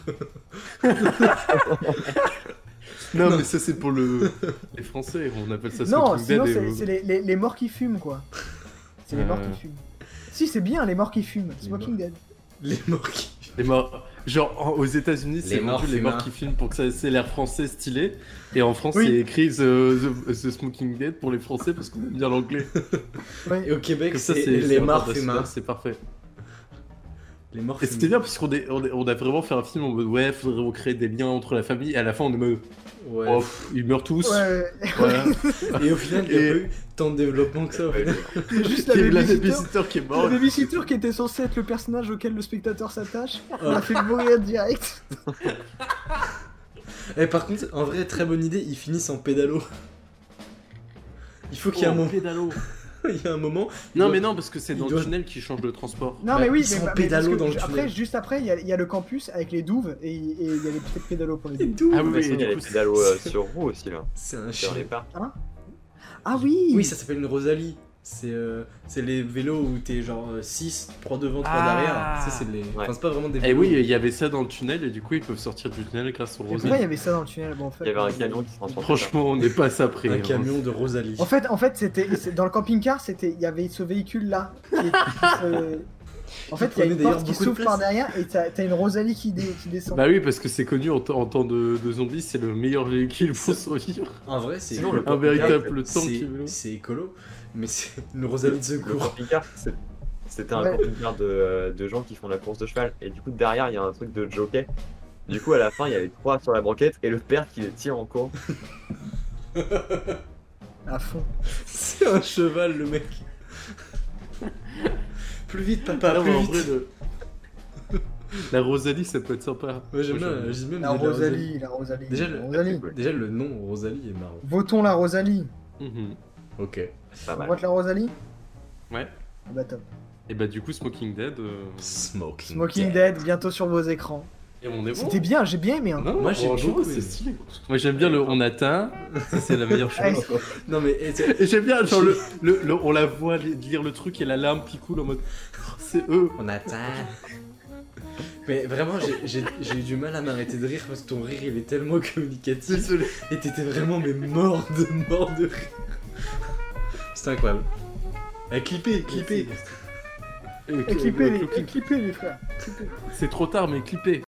Non, mais ça, c'est pour les Français. On appelle ça Non, Smoking sinon Dead. c'est les morts qui fument, quoi. C'est les morts qui fument. Si, c'est bien, les morts qui fument. Les Smoking Dead. Les morts qui. Les morts. Genre, aux États-Unis, c'est Les morts vendu les morts fumeurs. qui filment pour que ça c'est l'air français stylé. Et en France, Oui. c'est écrit the Smoking Dead pour les Français parce qu'on aime bien l'anglais. Ouais. Et au Québec, Comme ça, c'est c'est les morts international, fumeurs. C'est parfait. Les morts Et c'était fumeurs. bien parce on a vraiment fait un film en mode ouais, faudrait recréer des liens entre la famille. Et à la fin, on est en mode Ouais. oh, ils meurent tous. Ouais, Voilà. Et au final, il n'y a Et- pas eu tant de développement que ça. Au final. c'est juste Il y a eu la babysitter. babysitter qui est Le morte. babysitter qui était censé être le personnage auquel le spectateur s'attache, on Ah. a fait mourir direct. Et par contre, en vrai, très bonne idée, ils finissent en pédalo. Il faut qu'il y ait un moment. pédalo. Il y a un moment. Non, mais non, parce que c'est il dans doit- le tunnel qui change de transport. Non, Bah, mais oui, ils sont en parce pédalo que dans le après, tunnel. juste après, il y a le campus avec les douves et il y a les petits pédalos pour les douves. Ah oui, Mais sinon, il y a du les coup, pédalos sur roue aussi là. C'est un Sur chien. les parcs. Ah oui. Oui, ça s'appelle une Rosalie. C'est les vélos où t'es genre 6, 3 devant, 3 Ah. derrière. Ça, c'est les. Enfin, c'est pas vraiment des Et vélos. oui, il y avait ça dans le tunnel et du coup ils peuvent sortir du tunnel grâce au Et pourquoi il y Rosalie. avait ça dans le tunnel? Bon, en fait, Il y avait un camion qui se transportait. Franchement, on n'est pas ça près. Un hein. camion de Rosalie. En fait, dans le camping-car, il y avait ce véhicule-là. En fait, il y a prenait une d'ailleurs porte qui beaucoup de s'ouvre place. par derrière et t'as une Rosalie qui descend. Bah oui, parce que c'est connu en temps de zombies, c'est le meilleur véhicule pour survivre. En vrai, c'est. Sinon, le Un véritable c'est- tank qui vélo. C'est écolo, mais c'est une Rosalie de Le secours. camping-car, c'était un Ouais. camping-car de gens qui font la course de cheval. Et du coup, derrière, il y a un truc de jockey. Du coup, à la fin, il y a les 3 sur la banquette et le père qui les tire en courant. À fond. C'est un cheval, le mec. Plus vite, papa, Non, mais plus en vite. vrai, la Rosalie, ça peut être sympa. Ouais, j'aime Moi, bien, j'aime bien La l'idée de Rosalie, la Rosalie. Déjà, la le- Rosalie. Déjà, le nom Rosalie est marrant. Votons la Rosalie. Mhm. Ok. Pas On mal. vote la Rosalie? Ouais. Ah bah top. Et bah du coup, Smoking Dead. Smoking. Smoking Dead, bientôt sur vos écrans. Et on est bon. C'était bien, j'ai bien aimé. Hein. Non, Moi, j'ai franchement, beaucoup c'est aimé. stylé. Moi j'aime bien le on atteint, ça c'est la meilleure chose. Ouais. Non, mais. Et j'aime bien, genre, on la voit lire le truc et la larme qui coule en mode oh, c'est eux. On attend. Mais vraiment, j'ai eu du mal à m'arrêter de rire parce que ton rire il est tellement communicatif. Désolé. Et t'étais vraiment mais mort de rire. C'était incroyable. Clippez. Clippez les frères. C'est trop tard, mais clippez.